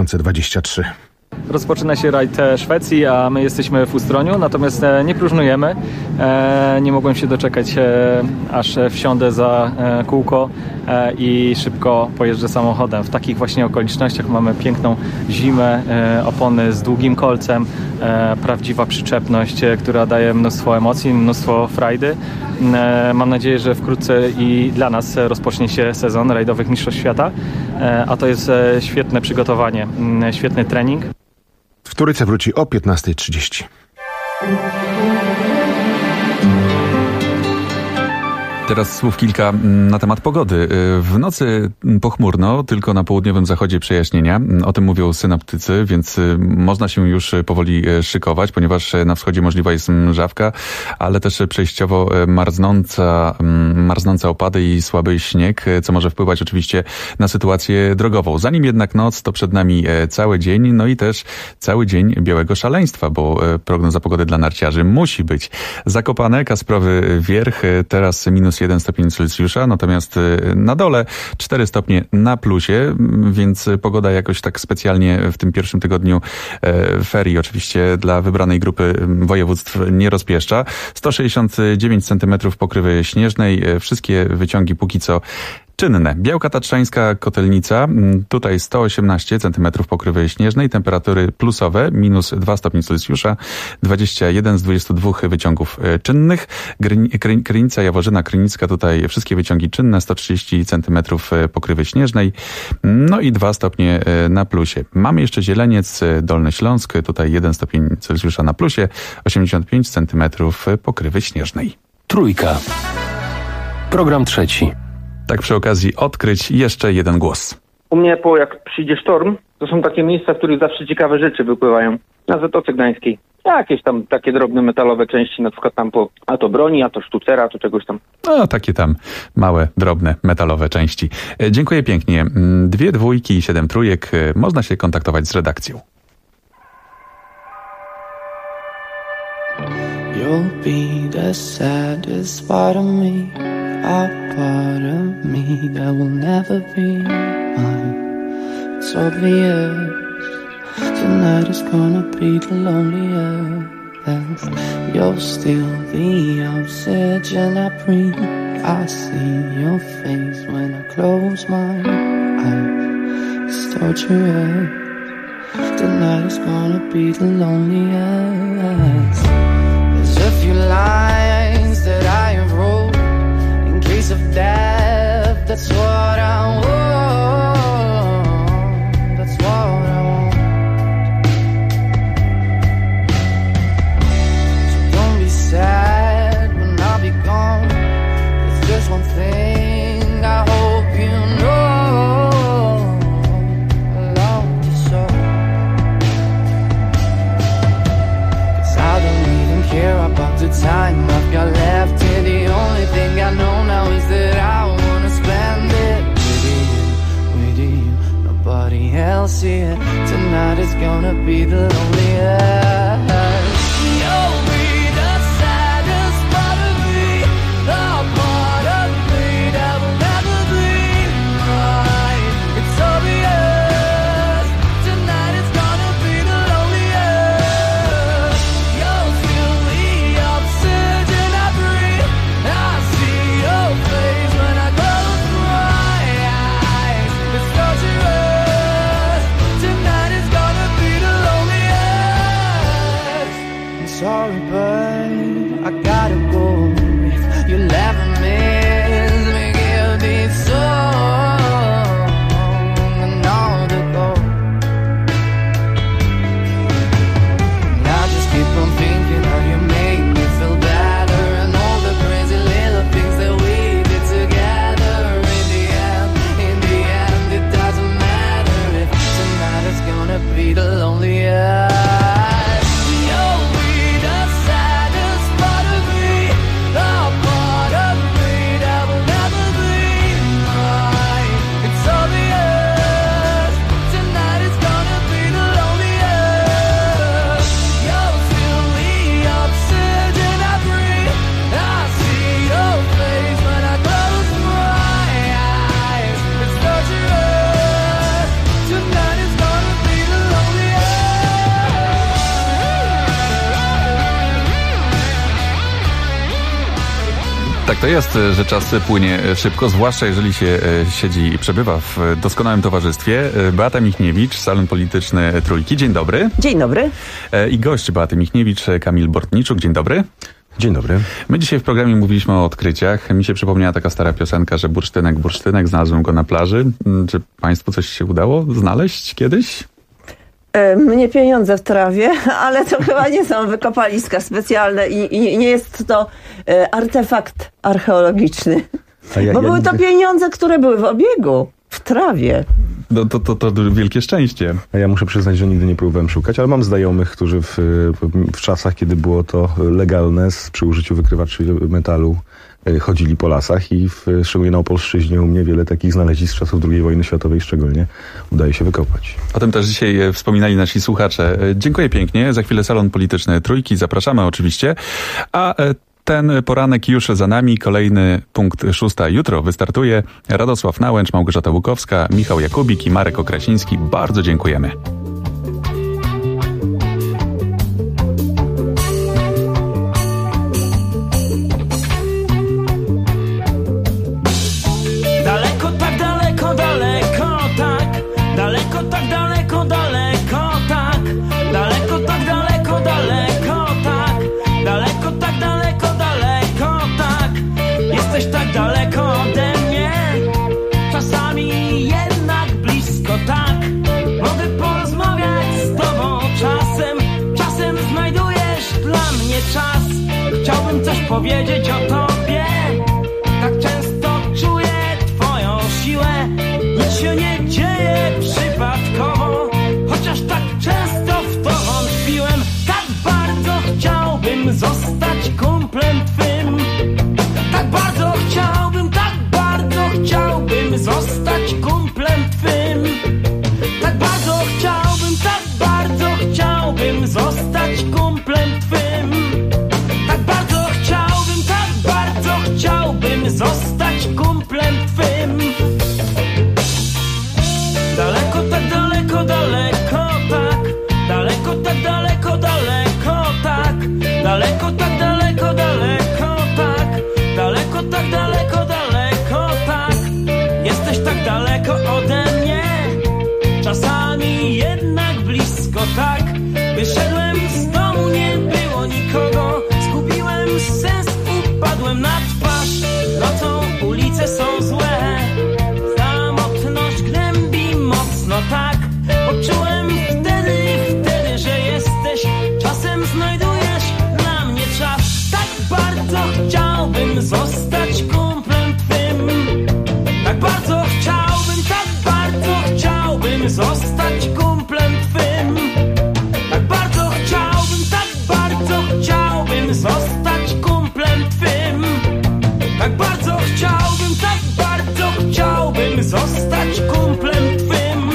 2023. Rozpoczyna się rajd Szwecji, a my jesteśmy w Ustroniu, natomiast nie próżnujemy. Nie mogłem się doczekać, aż wsiądę za kółko i szybko pojeżdżę samochodem. W takich właśnie okolicznościach mamy piękną zimę, opony z długim kolcem, prawdziwa przyczepność, która daje mnóstwo emocji, mnóstwo frajdy. Mam nadzieję, że wkrótce i dla nas rozpocznie się sezon rajdowych Mistrzostw Świata, a to jest świetne przygotowanie, świetny trening. Trójce wróci o 15:30. Teraz słów kilka na temat pogody. W nocy pochmurno, tylko na południowym zachodzie przejaśnienia. O tym mówią synoptycy, więc można się już powoli szykować, ponieważ na wschodzie możliwa jest mrzawka, ale też przejściowo marznące opady i słaby śnieg, co może wpływać oczywiście na sytuację drogową. Zanim jednak noc, to przed nami cały dzień, no i też cały dzień białego szaleństwa, bo prognoza pogody dla narciarzy musi być. Zakopane, Kasprowy Wierch, teraz minus 1 stopień Celsjusza, natomiast na dole 4 stopnie na plusie, więc pogoda jakoś tak specjalnie w tym pierwszym tygodniu ferii oczywiście dla wybranej grupy województw nie rozpieszcza. 169 cm pokrywy śnieżnej, wszystkie wyciągi póki co czynne. Białka Tatrzańska, Kotelnica, tutaj 118 cm pokrywy śnieżnej, temperatury plusowe, minus 2 stopnie Celsjusza, 21 z 22 wyciągów czynnych. Krynica, Jaworzyna, Krynicka, tutaj wszystkie wyciągi czynne, 130 cm pokrywy śnieżnej, no i 2 stopnie na plusie. Mamy jeszcze Zieleniec, Dolny Śląsk, tutaj 1 stopień Celsjusza na plusie, 85 cm pokrywy śnieżnej. Trójka. Program trzeci. Tak przy okazji odkryć jeszcze jeden głos. U mnie jak przyjdzie sztorm, to są takie miejsca, w których zawsze ciekawe rzeczy wypływają. Na Zatoce Gdańskiej. Jakieś tam takie drobne metalowe części, na przykład tam a to broni, a to sztucera, to czegoś tam. No, takie tam małe, drobne, metalowe części. Dziękuję pięknie. 2 dwójki i 7 trójek. Można się kontaktować z redakcją. You'll be the saddest part of me, a part of me that will never be mine. It's obvious tonight is gonna be the loneliest. You're still the oxygen I breathe. I see your face when I close my eyes. It's torturous. Tonight is gonna be the loneliest. There's a few lines that I have wrote in case of death. That's what I want. That's what I want. So don't be sad when I'll be gone. There's just one thing I hope you know. I love you so. 'Cause I don't even care about the time I've got left here. The only thing I know now is that I wanna spend it with you, nobody else here. Tonight is gonna be the loneliest. You'll be the saddest part of me, the part of me that will never be mine. It's obvious, tonight is gonna be the loneliest. You'll feel the oxygen I breathe. I see your face when I close my eyes. It's torturous, tonight is gonna be the loneliest. I'm sorry, but I gotta go. If you'll ever miss me, give this song another go. And I just keep on thinking how you make me feel better, and all the crazy little things that we did together. In the end, it doesn't matter if tonight is gonna be the loneliest. You'll be the saddest part of me, the part of me that will never be mine. It's obvious, tonight is gonna be the loneliest. You'll feel the oxygen I breathe. I see your face when I close my eyes. It's torturous, tonight is gonna be the loneliest. Tak to jest, że czas płynie szybko, zwłaszcza jeżeli się siedzi i przebywa w doskonałym towarzystwie. Beata Michniewicz, Salon Polityczny Trójki. Dzień dobry. Dzień dobry. I gość Beaty Michniewicz, Kamil Bortniczuk. Dzień dobry. Dzień dobry. My dzisiaj w programie mówiliśmy o odkryciach. Mi się przypomniała taka stara piosenka, że bursztynek, znalazłem go na plaży. Czy państwu coś się udało znaleźć kiedyś? Mnie pieniądze w trawie, ale to chyba nie są wykopaliska specjalne i nie jest to artefakt archeologiczny. Bo były to pieniądze, które były w obiegu, w trawie. No to wielkie szczęście. A ja muszę przyznać, że nigdy nie próbowałem szukać, ale mam znajomych, którzy w czasach, kiedy było to legalne, przy użyciu wykrywaczy metalu chodzili po lasach i szczególnie na Opolszczyźnie u mnie wiele takich znalezisk z czasów II wojny światowej szczególnie udaje się wykopać. O tym też dzisiaj wspominali nasi słuchacze. Dziękuję pięknie. Za chwilę salon polityczny Trójki. Zapraszamy oczywiście. A ten poranek już za nami. Kolejny punkt 6 jutro wystartuje. Radosław Nałęcz, Małgorzata Łukowska, Michał Jakubik i Marek Okrasiński. Bardzo dziękujemy. Daleko, tak daleko, daleko, tak. Daleko, tak daleko, daleko, tak. Daleko, tak daleko, daleko, tak. Daleko, tak daleko, daleko, tak. Jesteś tak daleko ode mnie. Czasami jednak blisko, tak. Mogę porozmawiać z tobą czasem. Czasem znajdujesz dla mnie czas. Chciałbym coś powiedzieć o tobie. Tak często czuję twoją siłę. Nic się nie dzieje przypadkowo. Chociaż tak często w to wątpiłem. Tak bardzo chciałbym zostać kumplem twym. Tak bardzo chciałbym zostać kumplem twym. Tak bardzo chciałbym zostać kumplem twym. Tak bardzo chciałbym zostać kumplem twym. Daleko, tak daleko, daleko, tak. Daleko, tak daleko, daleko, tak. Daleko, tak daleko, daleko, tak. Daleko, tak daleko, daleko, tak. Jesteś tak daleko ode mnie. Czasami jednak blisko, tak. Wyszedłem z domu, nie było nikogo. Zgubiłem sens, upadłem na twarz. Nocą ulice są złe. Samotność gnębi mocno, tak. Poczułem wtedy, że jesteś. Czasem znajdujesz dla mnie czas. Tak bardzo chciałbym zostać kumplem twym. Tak bardzo chciałbym zostać kumplem twym. Tak bardzo chciałbym zostać kumplem twym. Tak bardzo chciałbym zostać kumplem twym.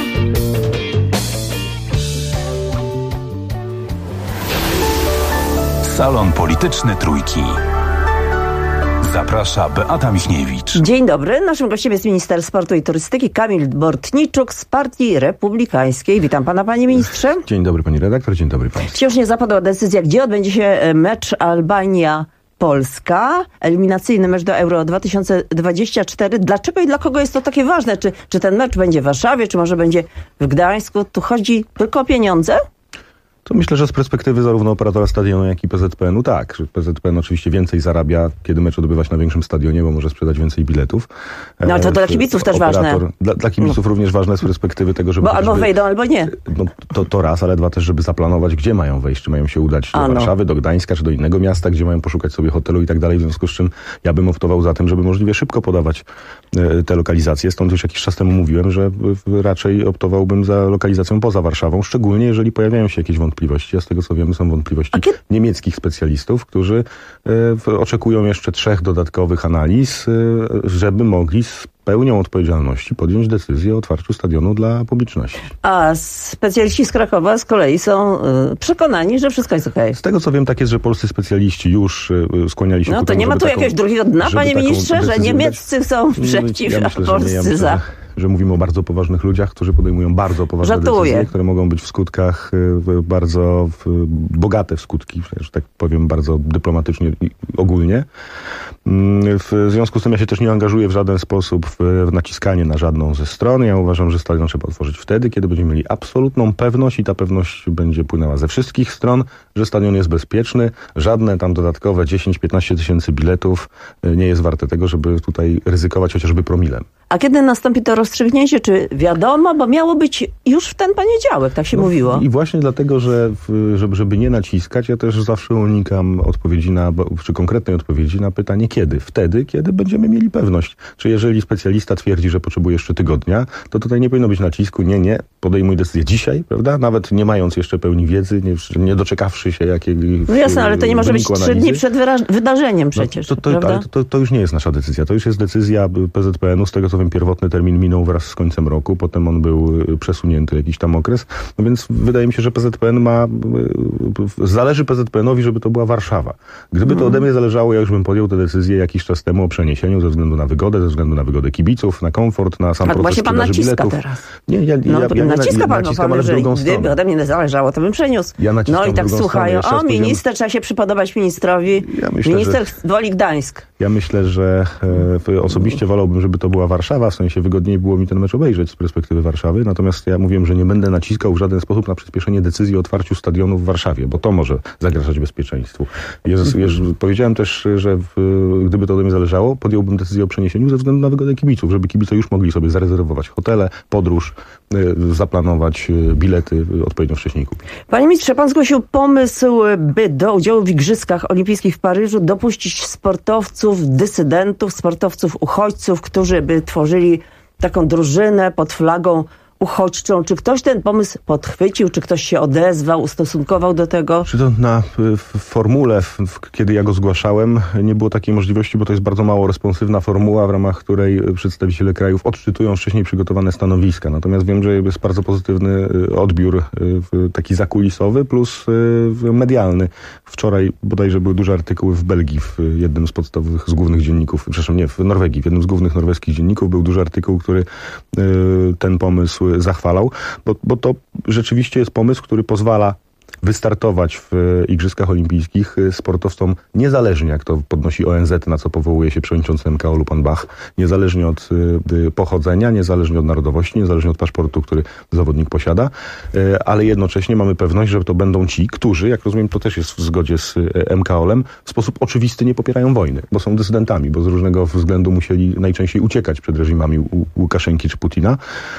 Salon polityczny Trójki. Zaprasza Beata Michniewicz. Dzień dobry. Naszym gościem jest minister sportu i turystyki Kamil Bortniczuk z Partii Republikańskiej. Witam pana, panie ministrze. Dzień dobry, pani redaktor. Dzień dobry państwu. Wciąż nie zapadła decyzja, gdzie odbędzie się mecz Albania-Polska. Eliminacyjny mecz do Euro 2024. Dlaczego i dla kogo jest to takie ważne? Czy ten mecz będzie w Warszawie, czy może będzie w Gdańsku? Tu chodzi tylko o pieniądze? To myślę, że z perspektywy zarówno operatora stadionu, jak i PZPN-u tak, że PZPN oczywiście więcej zarabia, kiedy mecz odbywa się na większym stadionie, bo może sprzedać więcej biletów. No ale to dla kibiców też ważne. Dla kibiców również ważne z perspektywy tego, żeby... Bo albo wejdą, albo nie. No, to raz, ale dwa też, żeby zaplanować, gdzie mają wejść. Czy mają się udać do Warszawy, do Gdańska, czy do innego miasta, gdzie mają poszukać sobie hotelu i tak dalej. W związku z czym ja bym optował za tym, żeby możliwie szybko podawać te lokalizacje. Stąd już jakiś czas temu mówiłem, że raczej optowałbym za lokalizacją poza Warszawą, szczególnie jeżeli pojawiają się jakieś wątpliwości. A z tego co wiemy, są wątpliwości niemieckich specjalistów, którzy oczekują jeszcze 3 dodatkowych analiz, żeby mogli z pełnią odpowiedzialności podjąć decyzję o otwarciu stadionu dla publiczności. A specjaliści z Krakowa z kolei są przekonani, że wszystko jest okej. Z tego co wiem, tak jest, że polscy specjaliści już skłaniali się ku temu, to nie ma tu jakiegoś drugiego dna, panie ministrze, że niemieccy są przeciw, a polscy za. Że mówimy o bardzo poważnych ludziach, którzy podejmują bardzo poważne decyzje, które mogą być w skutkach bardzo bogate w skutki, że tak powiem bardzo dyplomatycznie i ogólnie. W związku z tym ja się też nie angażuję w żaden sposób w naciskanie na żadną ze stron. Ja uważam, że stadion trzeba otworzyć wtedy, kiedy będziemy mieli absolutną pewność i ta pewność będzie płynęła ze wszystkich stron, że stadion jest bezpieczny. Żadne tam dodatkowe 10-15 tysięcy biletów nie jest warte tego, żeby tutaj ryzykować chociażby promilem. A kiedy nastąpi to rozstrzygnięcie? Czy wiadomo? Bo miało być już w ten poniedziałek, tak się mówiło. I właśnie dlatego, żeby nie naciskać, ja też zawsze unikam odpowiedzi czy konkretnej odpowiedzi na pytanie kiedy. Wtedy, kiedy będziemy mieli pewność. Czy jeżeli specjalista twierdzi, że potrzebuje jeszcze tygodnia, to tutaj nie powinno być nacisku. Nie, podejmuj decyzję dzisiaj, prawda? Nawet nie mając jeszcze pełni wiedzy, nie doczekawszy się jakiegoś. No jasne, ale to nie może być 3 dni przed wydarzeniem przecież. To już nie jest nasza decyzja. To już jest decyzja PZPN-u. Z tego co wiem, pierwotny termin minął wraz z końcem roku, potem on był przesunięty jakiś tam okres. No więc wydaje mi się, że PZPN zależy PZPN-owi, żeby to była Warszawa. Gdyby to ode mnie zależało, ja już bym podjął tę decyzję jakiś czas temu o przeniesieniu ze względu na wygodę, ze względu na wygodę kibiców, na komfort, na sam proces sprzedaży biletów. Teraz. Nie, ja naciska pan, ale w drugą stronę. Gdyby ode mnie zależało, to bym przeniósł. No i tak słuchają, minister trzeba się przypodobać ministrowi. Minister woli Gdańsk. Ja myślę, że osobiście wolałbym, żeby to była Warszawa, w sensie wygodniej było mi ten mecz obejrzeć z perspektywy Warszawy, natomiast ja mówiłem, że nie będę naciskał w żaden sposób na przyspieszenie decyzji o otwarciu stadionu w Warszawie, bo to może zagrażać bezpieczeństwu. Powiedziałem też, że gdyby to ode mnie zależało, podjąłbym decyzję o przeniesieniu ze względu na wygodę kibiców, żeby kibice już mogli sobie zarezerwować hotele, podróż, zaplanować bilety, odpowiednio wcześniej kupić. Panie ministrze, pan zgłosił pomysł, by do udziału w Igrzyskach Olimpijskich w Paryżu dopuścić sportowców, dysydentów, sportowców, uchodźców, którzy by tworzyli taką drużynę pod flagą uchodźczą. Czy ktoś ten pomysł podchwycił? Czy ktoś się odezwał, ustosunkował do tego? Czy to w formule, kiedy ja go zgłaszałem, nie było takiej możliwości, bo to jest bardzo mało responsywna formuła, w ramach której przedstawiciele krajów odczytują wcześniej przygotowane stanowiska. Natomiast wiem, że jest bardzo pozytywny odbiór, taki zakulisowy, plus medialny. Wczoraj bodajże były duże artykuły w Belgii, w jednym z podstawowych, z głównych dzienników, przepraszam, nie, w Norwegii, w jednym z głównych norweskich dzienników był duży artykuł, który ten pomysł zachwalał, bo to rzeczywiście jest pomysł, który pozwala wystartować w Igrzyskach Olimpijskich sportowcom niezależnie, jak to podnosi ONZ, na co powołuje się przewodniczący MKOL-u pan Bach, niezależnie od pochodzenia, niezależnie od narodowości, niezależnie od paszportu, który zawodnik posiada, ale jednocześnie mamy pewność, że to będą ci, którzy, jak rozumiem, to też jest w zgodzie z MKOL-em, w sposób oczywisty nie popierają wojny, bo są dysydentami, bo z różnego względu musieli najczęściej uciekać przed reżimami Łukaszenki czy Putina.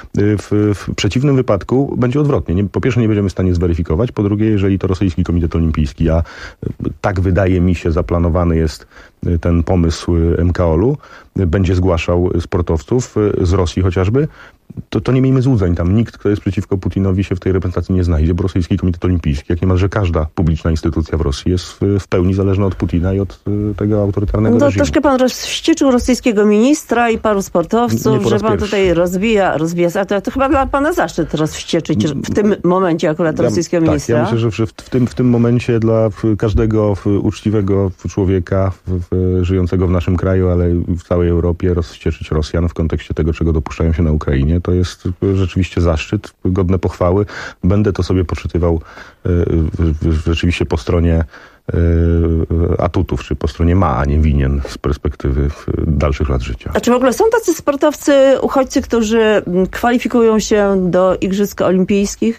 W przeciwnym wypadku będzie odwrotnie. Po pierwsze nie będziemy w stanie zweryfikować, po drugie, jeżeli to Rosyjski Komitet Olimpijski, a tak wydaje mi się zaplanowany jest ten pomysł MKOL-u, będzie zgłaszał sportowców z Rosji chociażby, to nie miejmy złudzeń. Tam nikt, kto jest przeciwko Putinowi, się w tej reprezentacji nie znajdzie, bo Rosyjski Komitet Olimpijski, jak niemalże każda publiczna instytucja w Rosji, jest w pełni zależna od Putina i od tego autorytarnego reżimu. Troszkę pan rozwścieczył rosyjskiego ministra i paru sportowców, że pan tutaj rozwija. To chyba dla pana zaszczyt rozwścieczyć w tym momencie akurat rosyjskiego ministra. Ja myślę, że w tym momencie dla każdego uczciwego człowieka żyjącego w naszym kraju, ale w całej Europie, rozwścieczyć Rosjan w kontekście tego, czego dopuszczają się na Ukrainie, to jest rzeczywiście zaszczyt, godne pochwały. Będę to sobie poczytywał rzeczywiście po stronie atutów, czy po stronie ma, a nie winien z perspektywy dalszych lat życia. A czy w ogóle są tacy sportowcy, uchodźcy, którzy kwalifikują się do Igrzysk Olimpijskich?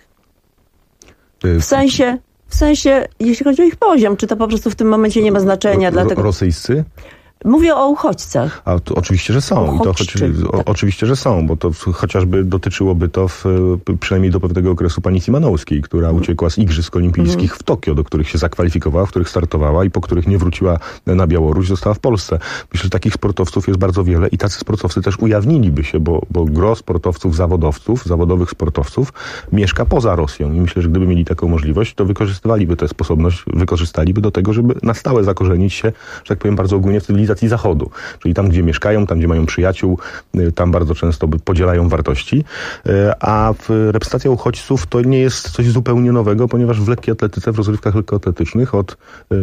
W sensie, jeśli chodzi o ich poziom, czy to po prostu w tym momencie nie ma znaczenia? Dlatego... Rosyjscy? Mówię o uchodźcach. A to oczywiście, że są. Oczywiście, że są, bo to chociażby dotyczyłoby to przynajmniej do pewnego okresu pani Simanowskiej, która uciekła z Igrzysk Olimpijskich w Tokio, do których się zakwalifikowała, w których startowała i po których nie wróciła na Białoruś, została w Polsce. Myślę, że takich sportowców jest bardzo wiele i tacy sportowcy też ujawniliby się, bo gro sportowców, zawodowych sportowców mieszka poza Rosją i myślę, że gdyby mieli taką możliwość, to wykorzystywaliby tę sposobność, wykorzystaliby do tego, żeby na stałe zakorzenić się, że tak powiem bardzo ogólnie, w cywilizacji Zachodu. Czyli tam, gdzie mieszkają, tam, gdzie mają przyjaciół, tam bardzo często podzielają wartości. A reprezentacja uchodźców to nie jest coś zupełnie nowego, ponieważ w lekkiej atletyce, w rozrywkach lekkoatletycznych od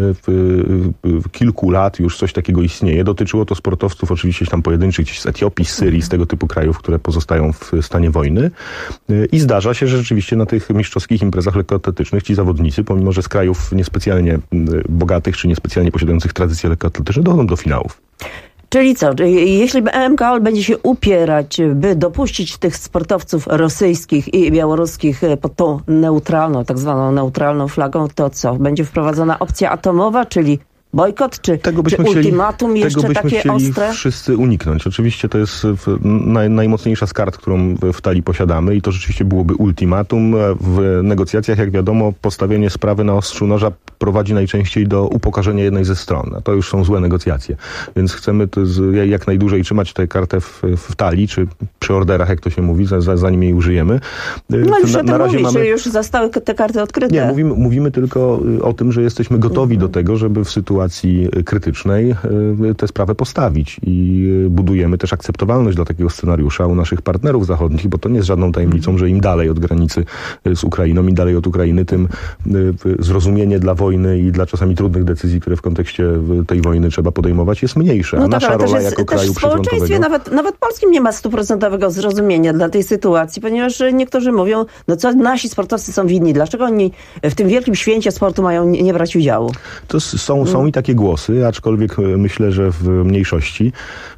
kilku lat już coś takiego istnieje. Dotyczyło to sportowców oczywiście tam pojedynczych, gdzieś z Etiopii, z Syrii, z tego typu krajów, które pozostają w stanie wojny. I zdarza się, że rzeczywiście na tych mistrzowskich imprezach lekkoatletycznych ci zawodnicy, pomimo że z krajów niespecjalnie bogatych, czy niespecjalnie posiadających tradycje lekkoatletyczne, dochodzą do finałów. Czyli co? Jeśli MKOL będzie się upierać, by dopuścić tych sportowców rosyjskich i białoruskich pod tą neutralną, tak zwaną neutralną flagą, to co? Będzie wprowadzona opcja atomowa, czyli bojkot, czy ultimatum jeszcze tego byśmy takie chcieli ostre? Wszyscy uniknąć. Oczywiście to jest najmocniejsza z kart, którą w talii posiadamy i to rzeczywiście byłoby ultimatum. W negocjacjach, jak wiadomo, postawienie sprawy na ostrzu noża prowadzi najczęściej do upokarzenia jednej ze stron. A to już są złe negocjacje. Więc chcemy jak najdłużej trzymać tę kartę w talii, czy przy orderach, jak to się mówi, zanim jej użyjemy. No już o tym mówisz, że już zostały te karty odkryte. Nie, mówimy tylko o tym, że jesteśmy gotowi do tego, żeby w sytuacji krytycznej tę sprawę postawić i budujemy też akceptowalność dla takiego scenariusza u naszych partnerów zachodnich, bo to nie jest żadną tajemnicą, że im dalej od granicy z Ukrainą, im dalej od Ukrainy, tym zrozumienie dla wojny i dla czasami trudnych decyzji, które w kontekście tej wojny trzeba podejmować, jest mniejsze. A nasza rola jako kraju przyfrontowego... W społeczeństwie nawet polskim nie ma 100% zrozumienia dla tej sytuacji, ponieważ niektórzy mówią, no co nasi sportowcy są winni, dlaczego oni w tym wielkim święcie sportu mają nie brać udziału? To są i takie głosy, aczkolwiek myślę, że w mniejszości.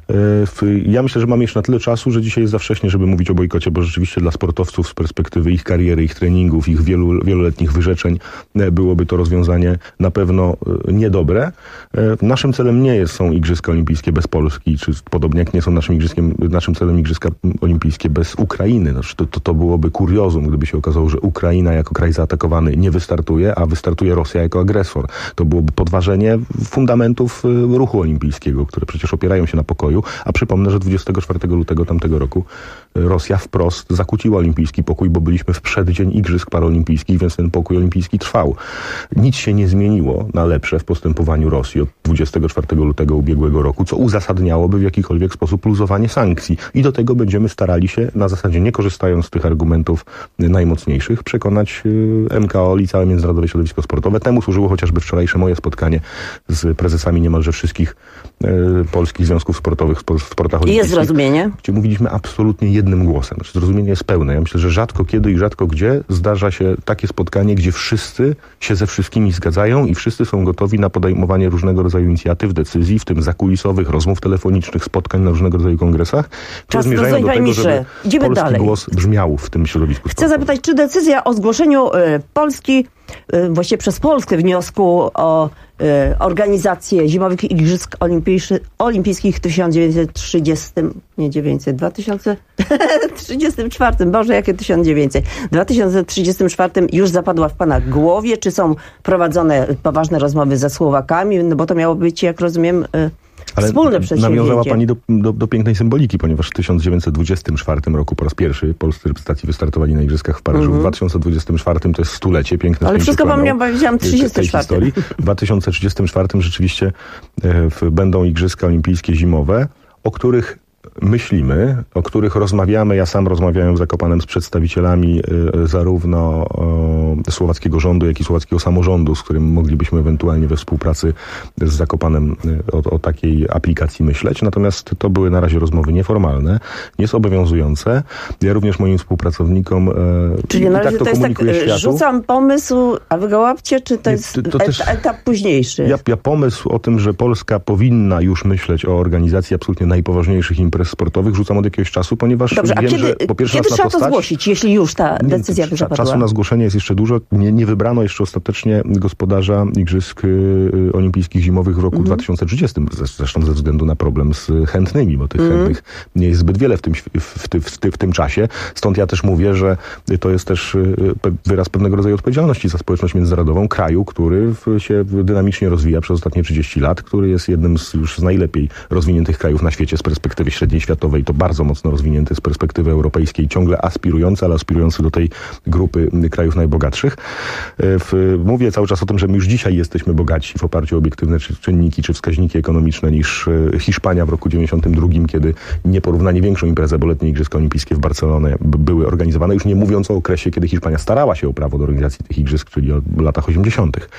Ja myślę, że mamy jeszcze na tyle czasu, że dzisiaj jest za wcześnie, żeby mówić o bojkocie, bo rzeczywiście dla sportowców z perspektywy ich kariery, ich treningów, ich wieloletnich wyrzeczeń byłoby to rozwiązanie na pewno niedobre. Naszym celem nie są Igrzyska Olimpijskie bez Polski, czy podobnie jak nie są naszym celem Igrzyska Olimpijskie bez Ukrainy. Znaczy, to byłoby kuriozum, gdyby się okazało, że Ukraina jako kraj zaatakowany nie wystartuje, a wystartuje Rosja jako agresor. To byłoby podważenie fundamentów ruchu olimpijskiego, które przecież opierają się na pokoju. A przypomnę, że 24 lutego tamtego roku Rosja wprost zakłóciła olimpijski pokój, bo byliśmy w przeddzień Igrzysk Paraolimpijskich, więc ten pokój olimpijski trwał. Nic się nie zmieniło na lepsze w postępowaniu Rosji od 24 lutego ubiegłego roku, co uzasadniałoby w jakikolwiek sposób luzowanie sankcji. I do tego będziemy starali się, na zasadzie nie korzystając z tych argumentów najmocniejszych, przekonać MKOL i całe międzynarodowe środowisko sportowe. Temu służyło chociażby wczorajsze moje spotkanie z prezesami niemalże wszystkich polskich związków sportowych w sportach olimpijskich. Jest zrozumienie? Gdzie mówiliśmy absolutnie jednym głosem. Znaczy, zrozumienie jest pełne. Ja myślę, że rzadko kiedy i rzadko gdzie zdarza się takie spotkanie, gdzie wszyscy się ze wszystkimi zgadzają i wszyscy są gotowi na podejmowanie różnego rodzaju inicjatyw, decyzji, w tym zakulisowych, rozmów telefonicznych, spotkań na różnego rodzaju kongresach, które zmierzają do tego, żeby polski głos brzmiał w tym środowisku sportowym. Chcę zapytać, czy decyzja o zgłoszeniu Polski, właściwie przez Polskę wniosku o organizację Zimowych Igrzysk Olimpijskich w 2034, Boże, jakie 1900, 2034 już zapadła w Pana głowie? Czy są prowadzone poważne rozmowy ze Słowakami? No bo to miało być, jak rozumiem, wspólne przedsięwzięcie. Nawiązała Pani do pięknej symboliki, ponieważ w 1924 roku po raz pierwszy polscy reprezentacji wystartowali na Igrzyskach w Paryżu. W 2024 to jest stulecie, piękne. Ale wszystko pomniałam, powiedziałam 34. W 2034 rzeczywiście będą Igrzyska Olimpijskie zimowe, o których myślimy, o których rozmawiamy. Ja sam rozmawiałem w Zakopanem z przedstawicielami zarówno słowackiego rządu, jak i słowackiego samorządu, z którym moglibyśmy ewentualnie we współpracy z Zakopanem o takiej aplikacji myśleć. Natomiast to były na razie rozmowy nieformalne, niezobowiązujące. Ja również moim współpracownikom czyli na razie tak to jest tak, światu. Rzucam pomysł, a wy go łapcie, czy to jest etap późniejszy? Ja pomysł o tym, że Polska powinna już myśleć o organizacji absolutnie najpoważniejszych imprez sportowych rzucam od jakiegoś czasu, ponieważ dobrze, wiem, że po pierwsze kiedy trzeba to zgłosić, jeśli już ta decyzja by zapadła? Czasu na zgłoszenie jest jeszcze dużo. Nie wybrano jeszcze ostatecznie gospodarza Igrzysk Olimpijskich Zimowych w roku 2030. Zresztą ze względu na problem z chętnymi, bo tych chętnych nie jest zbyt wiele w tym czasie. Stąd ja też mówię, że to jest też wyraz pewnego rodzaju odpowiedzialności za społeczność międzynarodową kraju, który się dynamicznie rozwija przez ostatnie 30 lat, który jest jednym z najlepiej rozwiniętych krajów na świecie z perspektywy średniej światowej, to bardzo mocno rozwinięty z perspektywy europejskiej, ciągle aspirujący, ale aspirujący do tej grupy krajów najbogatszych. Mówię cały czas o tym, że my już dzisiaj jesteśmy bogatsi w oparciu o obiektywne czynniki czy wskaźniki ekonomiczne niż Hiszpania w roku 92, kiedy nieporównanie większą imprezę, bo letnie Igrzyska Olimpijskie w Barcelonie były organizowane, już nie mówiąc o okresie, kiedy Hiszpania starała się o prawo do organizacji tych igrzysk, czyli o latach 80.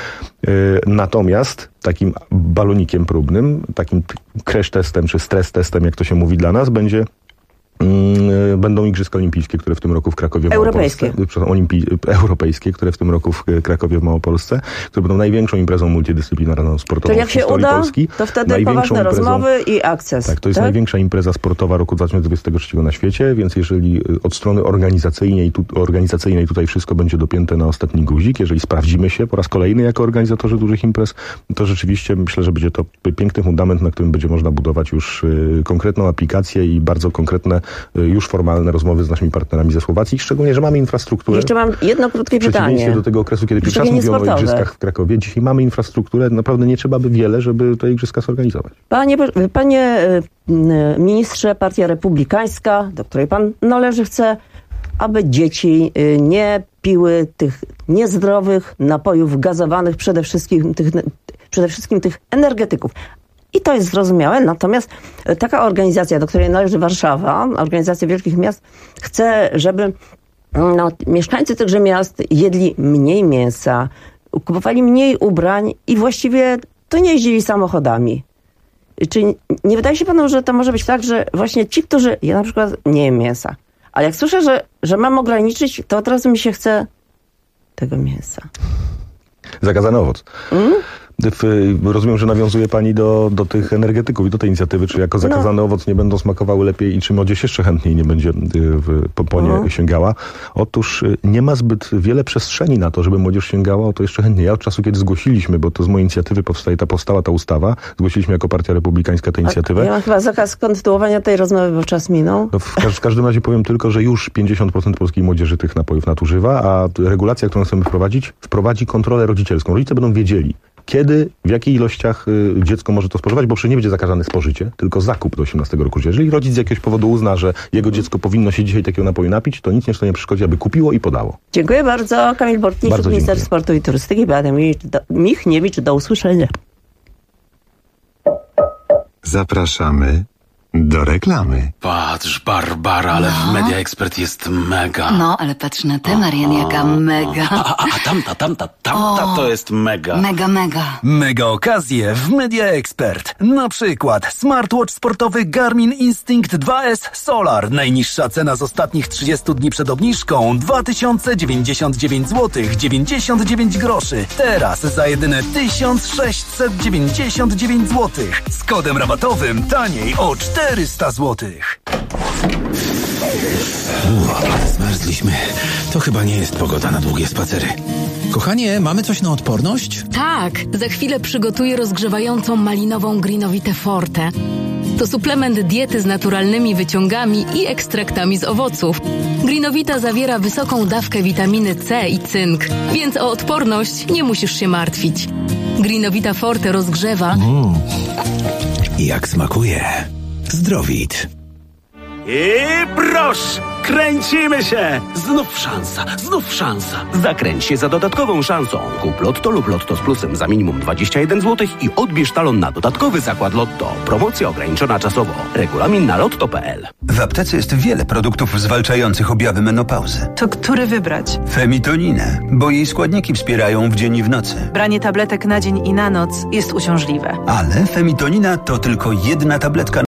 Natomiast takim balonikiem próbnym, takim crash testem czy stres testem, jak to się mówi dla nas, będzie Będą Igrzyska Olimpijskie, które w tym roku w Krakowie w Europejskie. Europejskie, które w tym roku w Krakowie w Małopolsce, które będą największą imprezą multidyscyplinarną sportową to jak w się historii uda, Polski. to wtedy poważne rozmowy i akces. Tak, to jest największa impreza sportowa roku 2023 na świecie, więc jeżeli od strony organizacyjnej tutaj wszystko będzie dopięte na ostatni guzik, jeżeli sprawdzimy się po raz kolejny jako organizatorzy dużych imprez, to rzeczywiście myślę, że będzie to piękny fundament, na którym będzie można budować już konkretną aplikację i bardzo konkretne, już formalne rozmowy z naszymi partnerami ze Słowacji, szczególnie, że mamy infrastrukturę. Jeszcze mam jedno krótkie pytanie. W przeciwieństwie do tego okresu, kiedy pierwszy raz mówiono o igrzyskach w Krakowie, dzisiaj mamy infrastrukturę, naprawdę nie trzeba by wiele, żeby te igrzyska zorganizować. Panie ministrze, Partia Republikańska, do której pan należy, chce, aby dzieci nie piły tych niezdrowych napojów gazowanych, przede wszystkim tych energetyków. I to jest zrozumiałe, natomiast taka organizacja, do której należy Warszawa, organizacja wielkich miast, chce, żeby mieszkańcy tychże miast jedli mniej mięsa, kupowali mniej ubrań i właściwie to nie jeździli samochodami. Czy nie wydaje się panu, że to może być tak, że właśnie ci, którzy... Ja na przykład nie jem mięsa, ale jak słyszę, że mam ograniczyć, to od razu mi się chce tego mięsa. Zakazany owoc. Rozumiem, że nawiązuje pani do tych energetyków i do tej inicjatywy, czy jako zakazany owoc nie będą smakowały lepiej i czy młodzież jeszcze chętniej nie będzie po nie sięgała. Otóż nie ma zbyt wiele przestrzeni na to, żeby młodzież sięgała o to jeszcze chętniej. Ja od czasu, kiedy zgłosiliśmy, bo to z mojej inicjatywy powstała ta ustawa, zgłosiliśmy jako Partia Republikańska tę inicjatywę. Ja mam chyba zakaz kontynuowania tej rozmowy, bo czas minął. No w każdym razie powiem tylko, że już 50% polskiej młodzieży tych napojów nadużywa, a regulacja, którą chcemy wprowadzić, wprowadzi kontrolę rodzicielską. Rodzice będą wiedzieli, kiedy, w jakich ilościach dziecko może to spożywać, bo przecież nie będzie zakazane spożycie, tylko zakup do 18 roku życia. Jeżeli rodzic z jakiegoś powodu uzna, że jego dziecko powinno się dzisiaj takiego napoju napić, to nic nie przeszkodzi, aby kupiło i podało. Dziękuję bardzo. Kamil Bortniczuk, minister sportu i turystyki, Beata Michniewicz. Do usłyszenia. Zapraszamy do reklamy. Patrz, Barbara, ale w Media Expert jest mega. No, ale patrz na tę, Marian, jaka mega. A tamta to jest mega. Mega. Mega okazje w Media Expert. Na przykład smartwatch sportowy Garmin Instinct 2S Solar. Najniższa cena z ostatnich 30 dni przed obniżką 2099 zł 99 groszy. Teraz za jedyne 1699 zł. Z kodem rabatowym taniej o 400 zł. Zmarzliśmy. To chyba nie jest pogoda na długie spacery. Kochanie, mamy coś na odporność? Tak, za chwilę przygotuję rozgrzewającą malinową Greenowitę Forte. To suplement diety z naturalnymi wyciągami i ekstraktami z owoców. Greenowita zawiera wysoką dawkę witaminy C i cynk, więc o odporność nie musisz się martwić. Greenowita Forte rozgrzewa... Jak smakuje. Zdrowit. I proszę, kręcimy się! Znów szansa. Zakręć się za dodatkową szansą. Kup Lotto lub Lotto z plusem za minimum 21 zł i odbierz talon na dodatkowy zakład Lotto. Promocja ograniczona czasowo. Regulamin na lotto.pl. W aptece jest wiele produktów zwalczających objawy menopauzy. To który wybrać? Femitoninę, bo jej składniki wspierają w dzień i w nocy. Branie tabletek na dzień i na noc jest uciążliwe. Ale femitonina to tylko jedna tabletka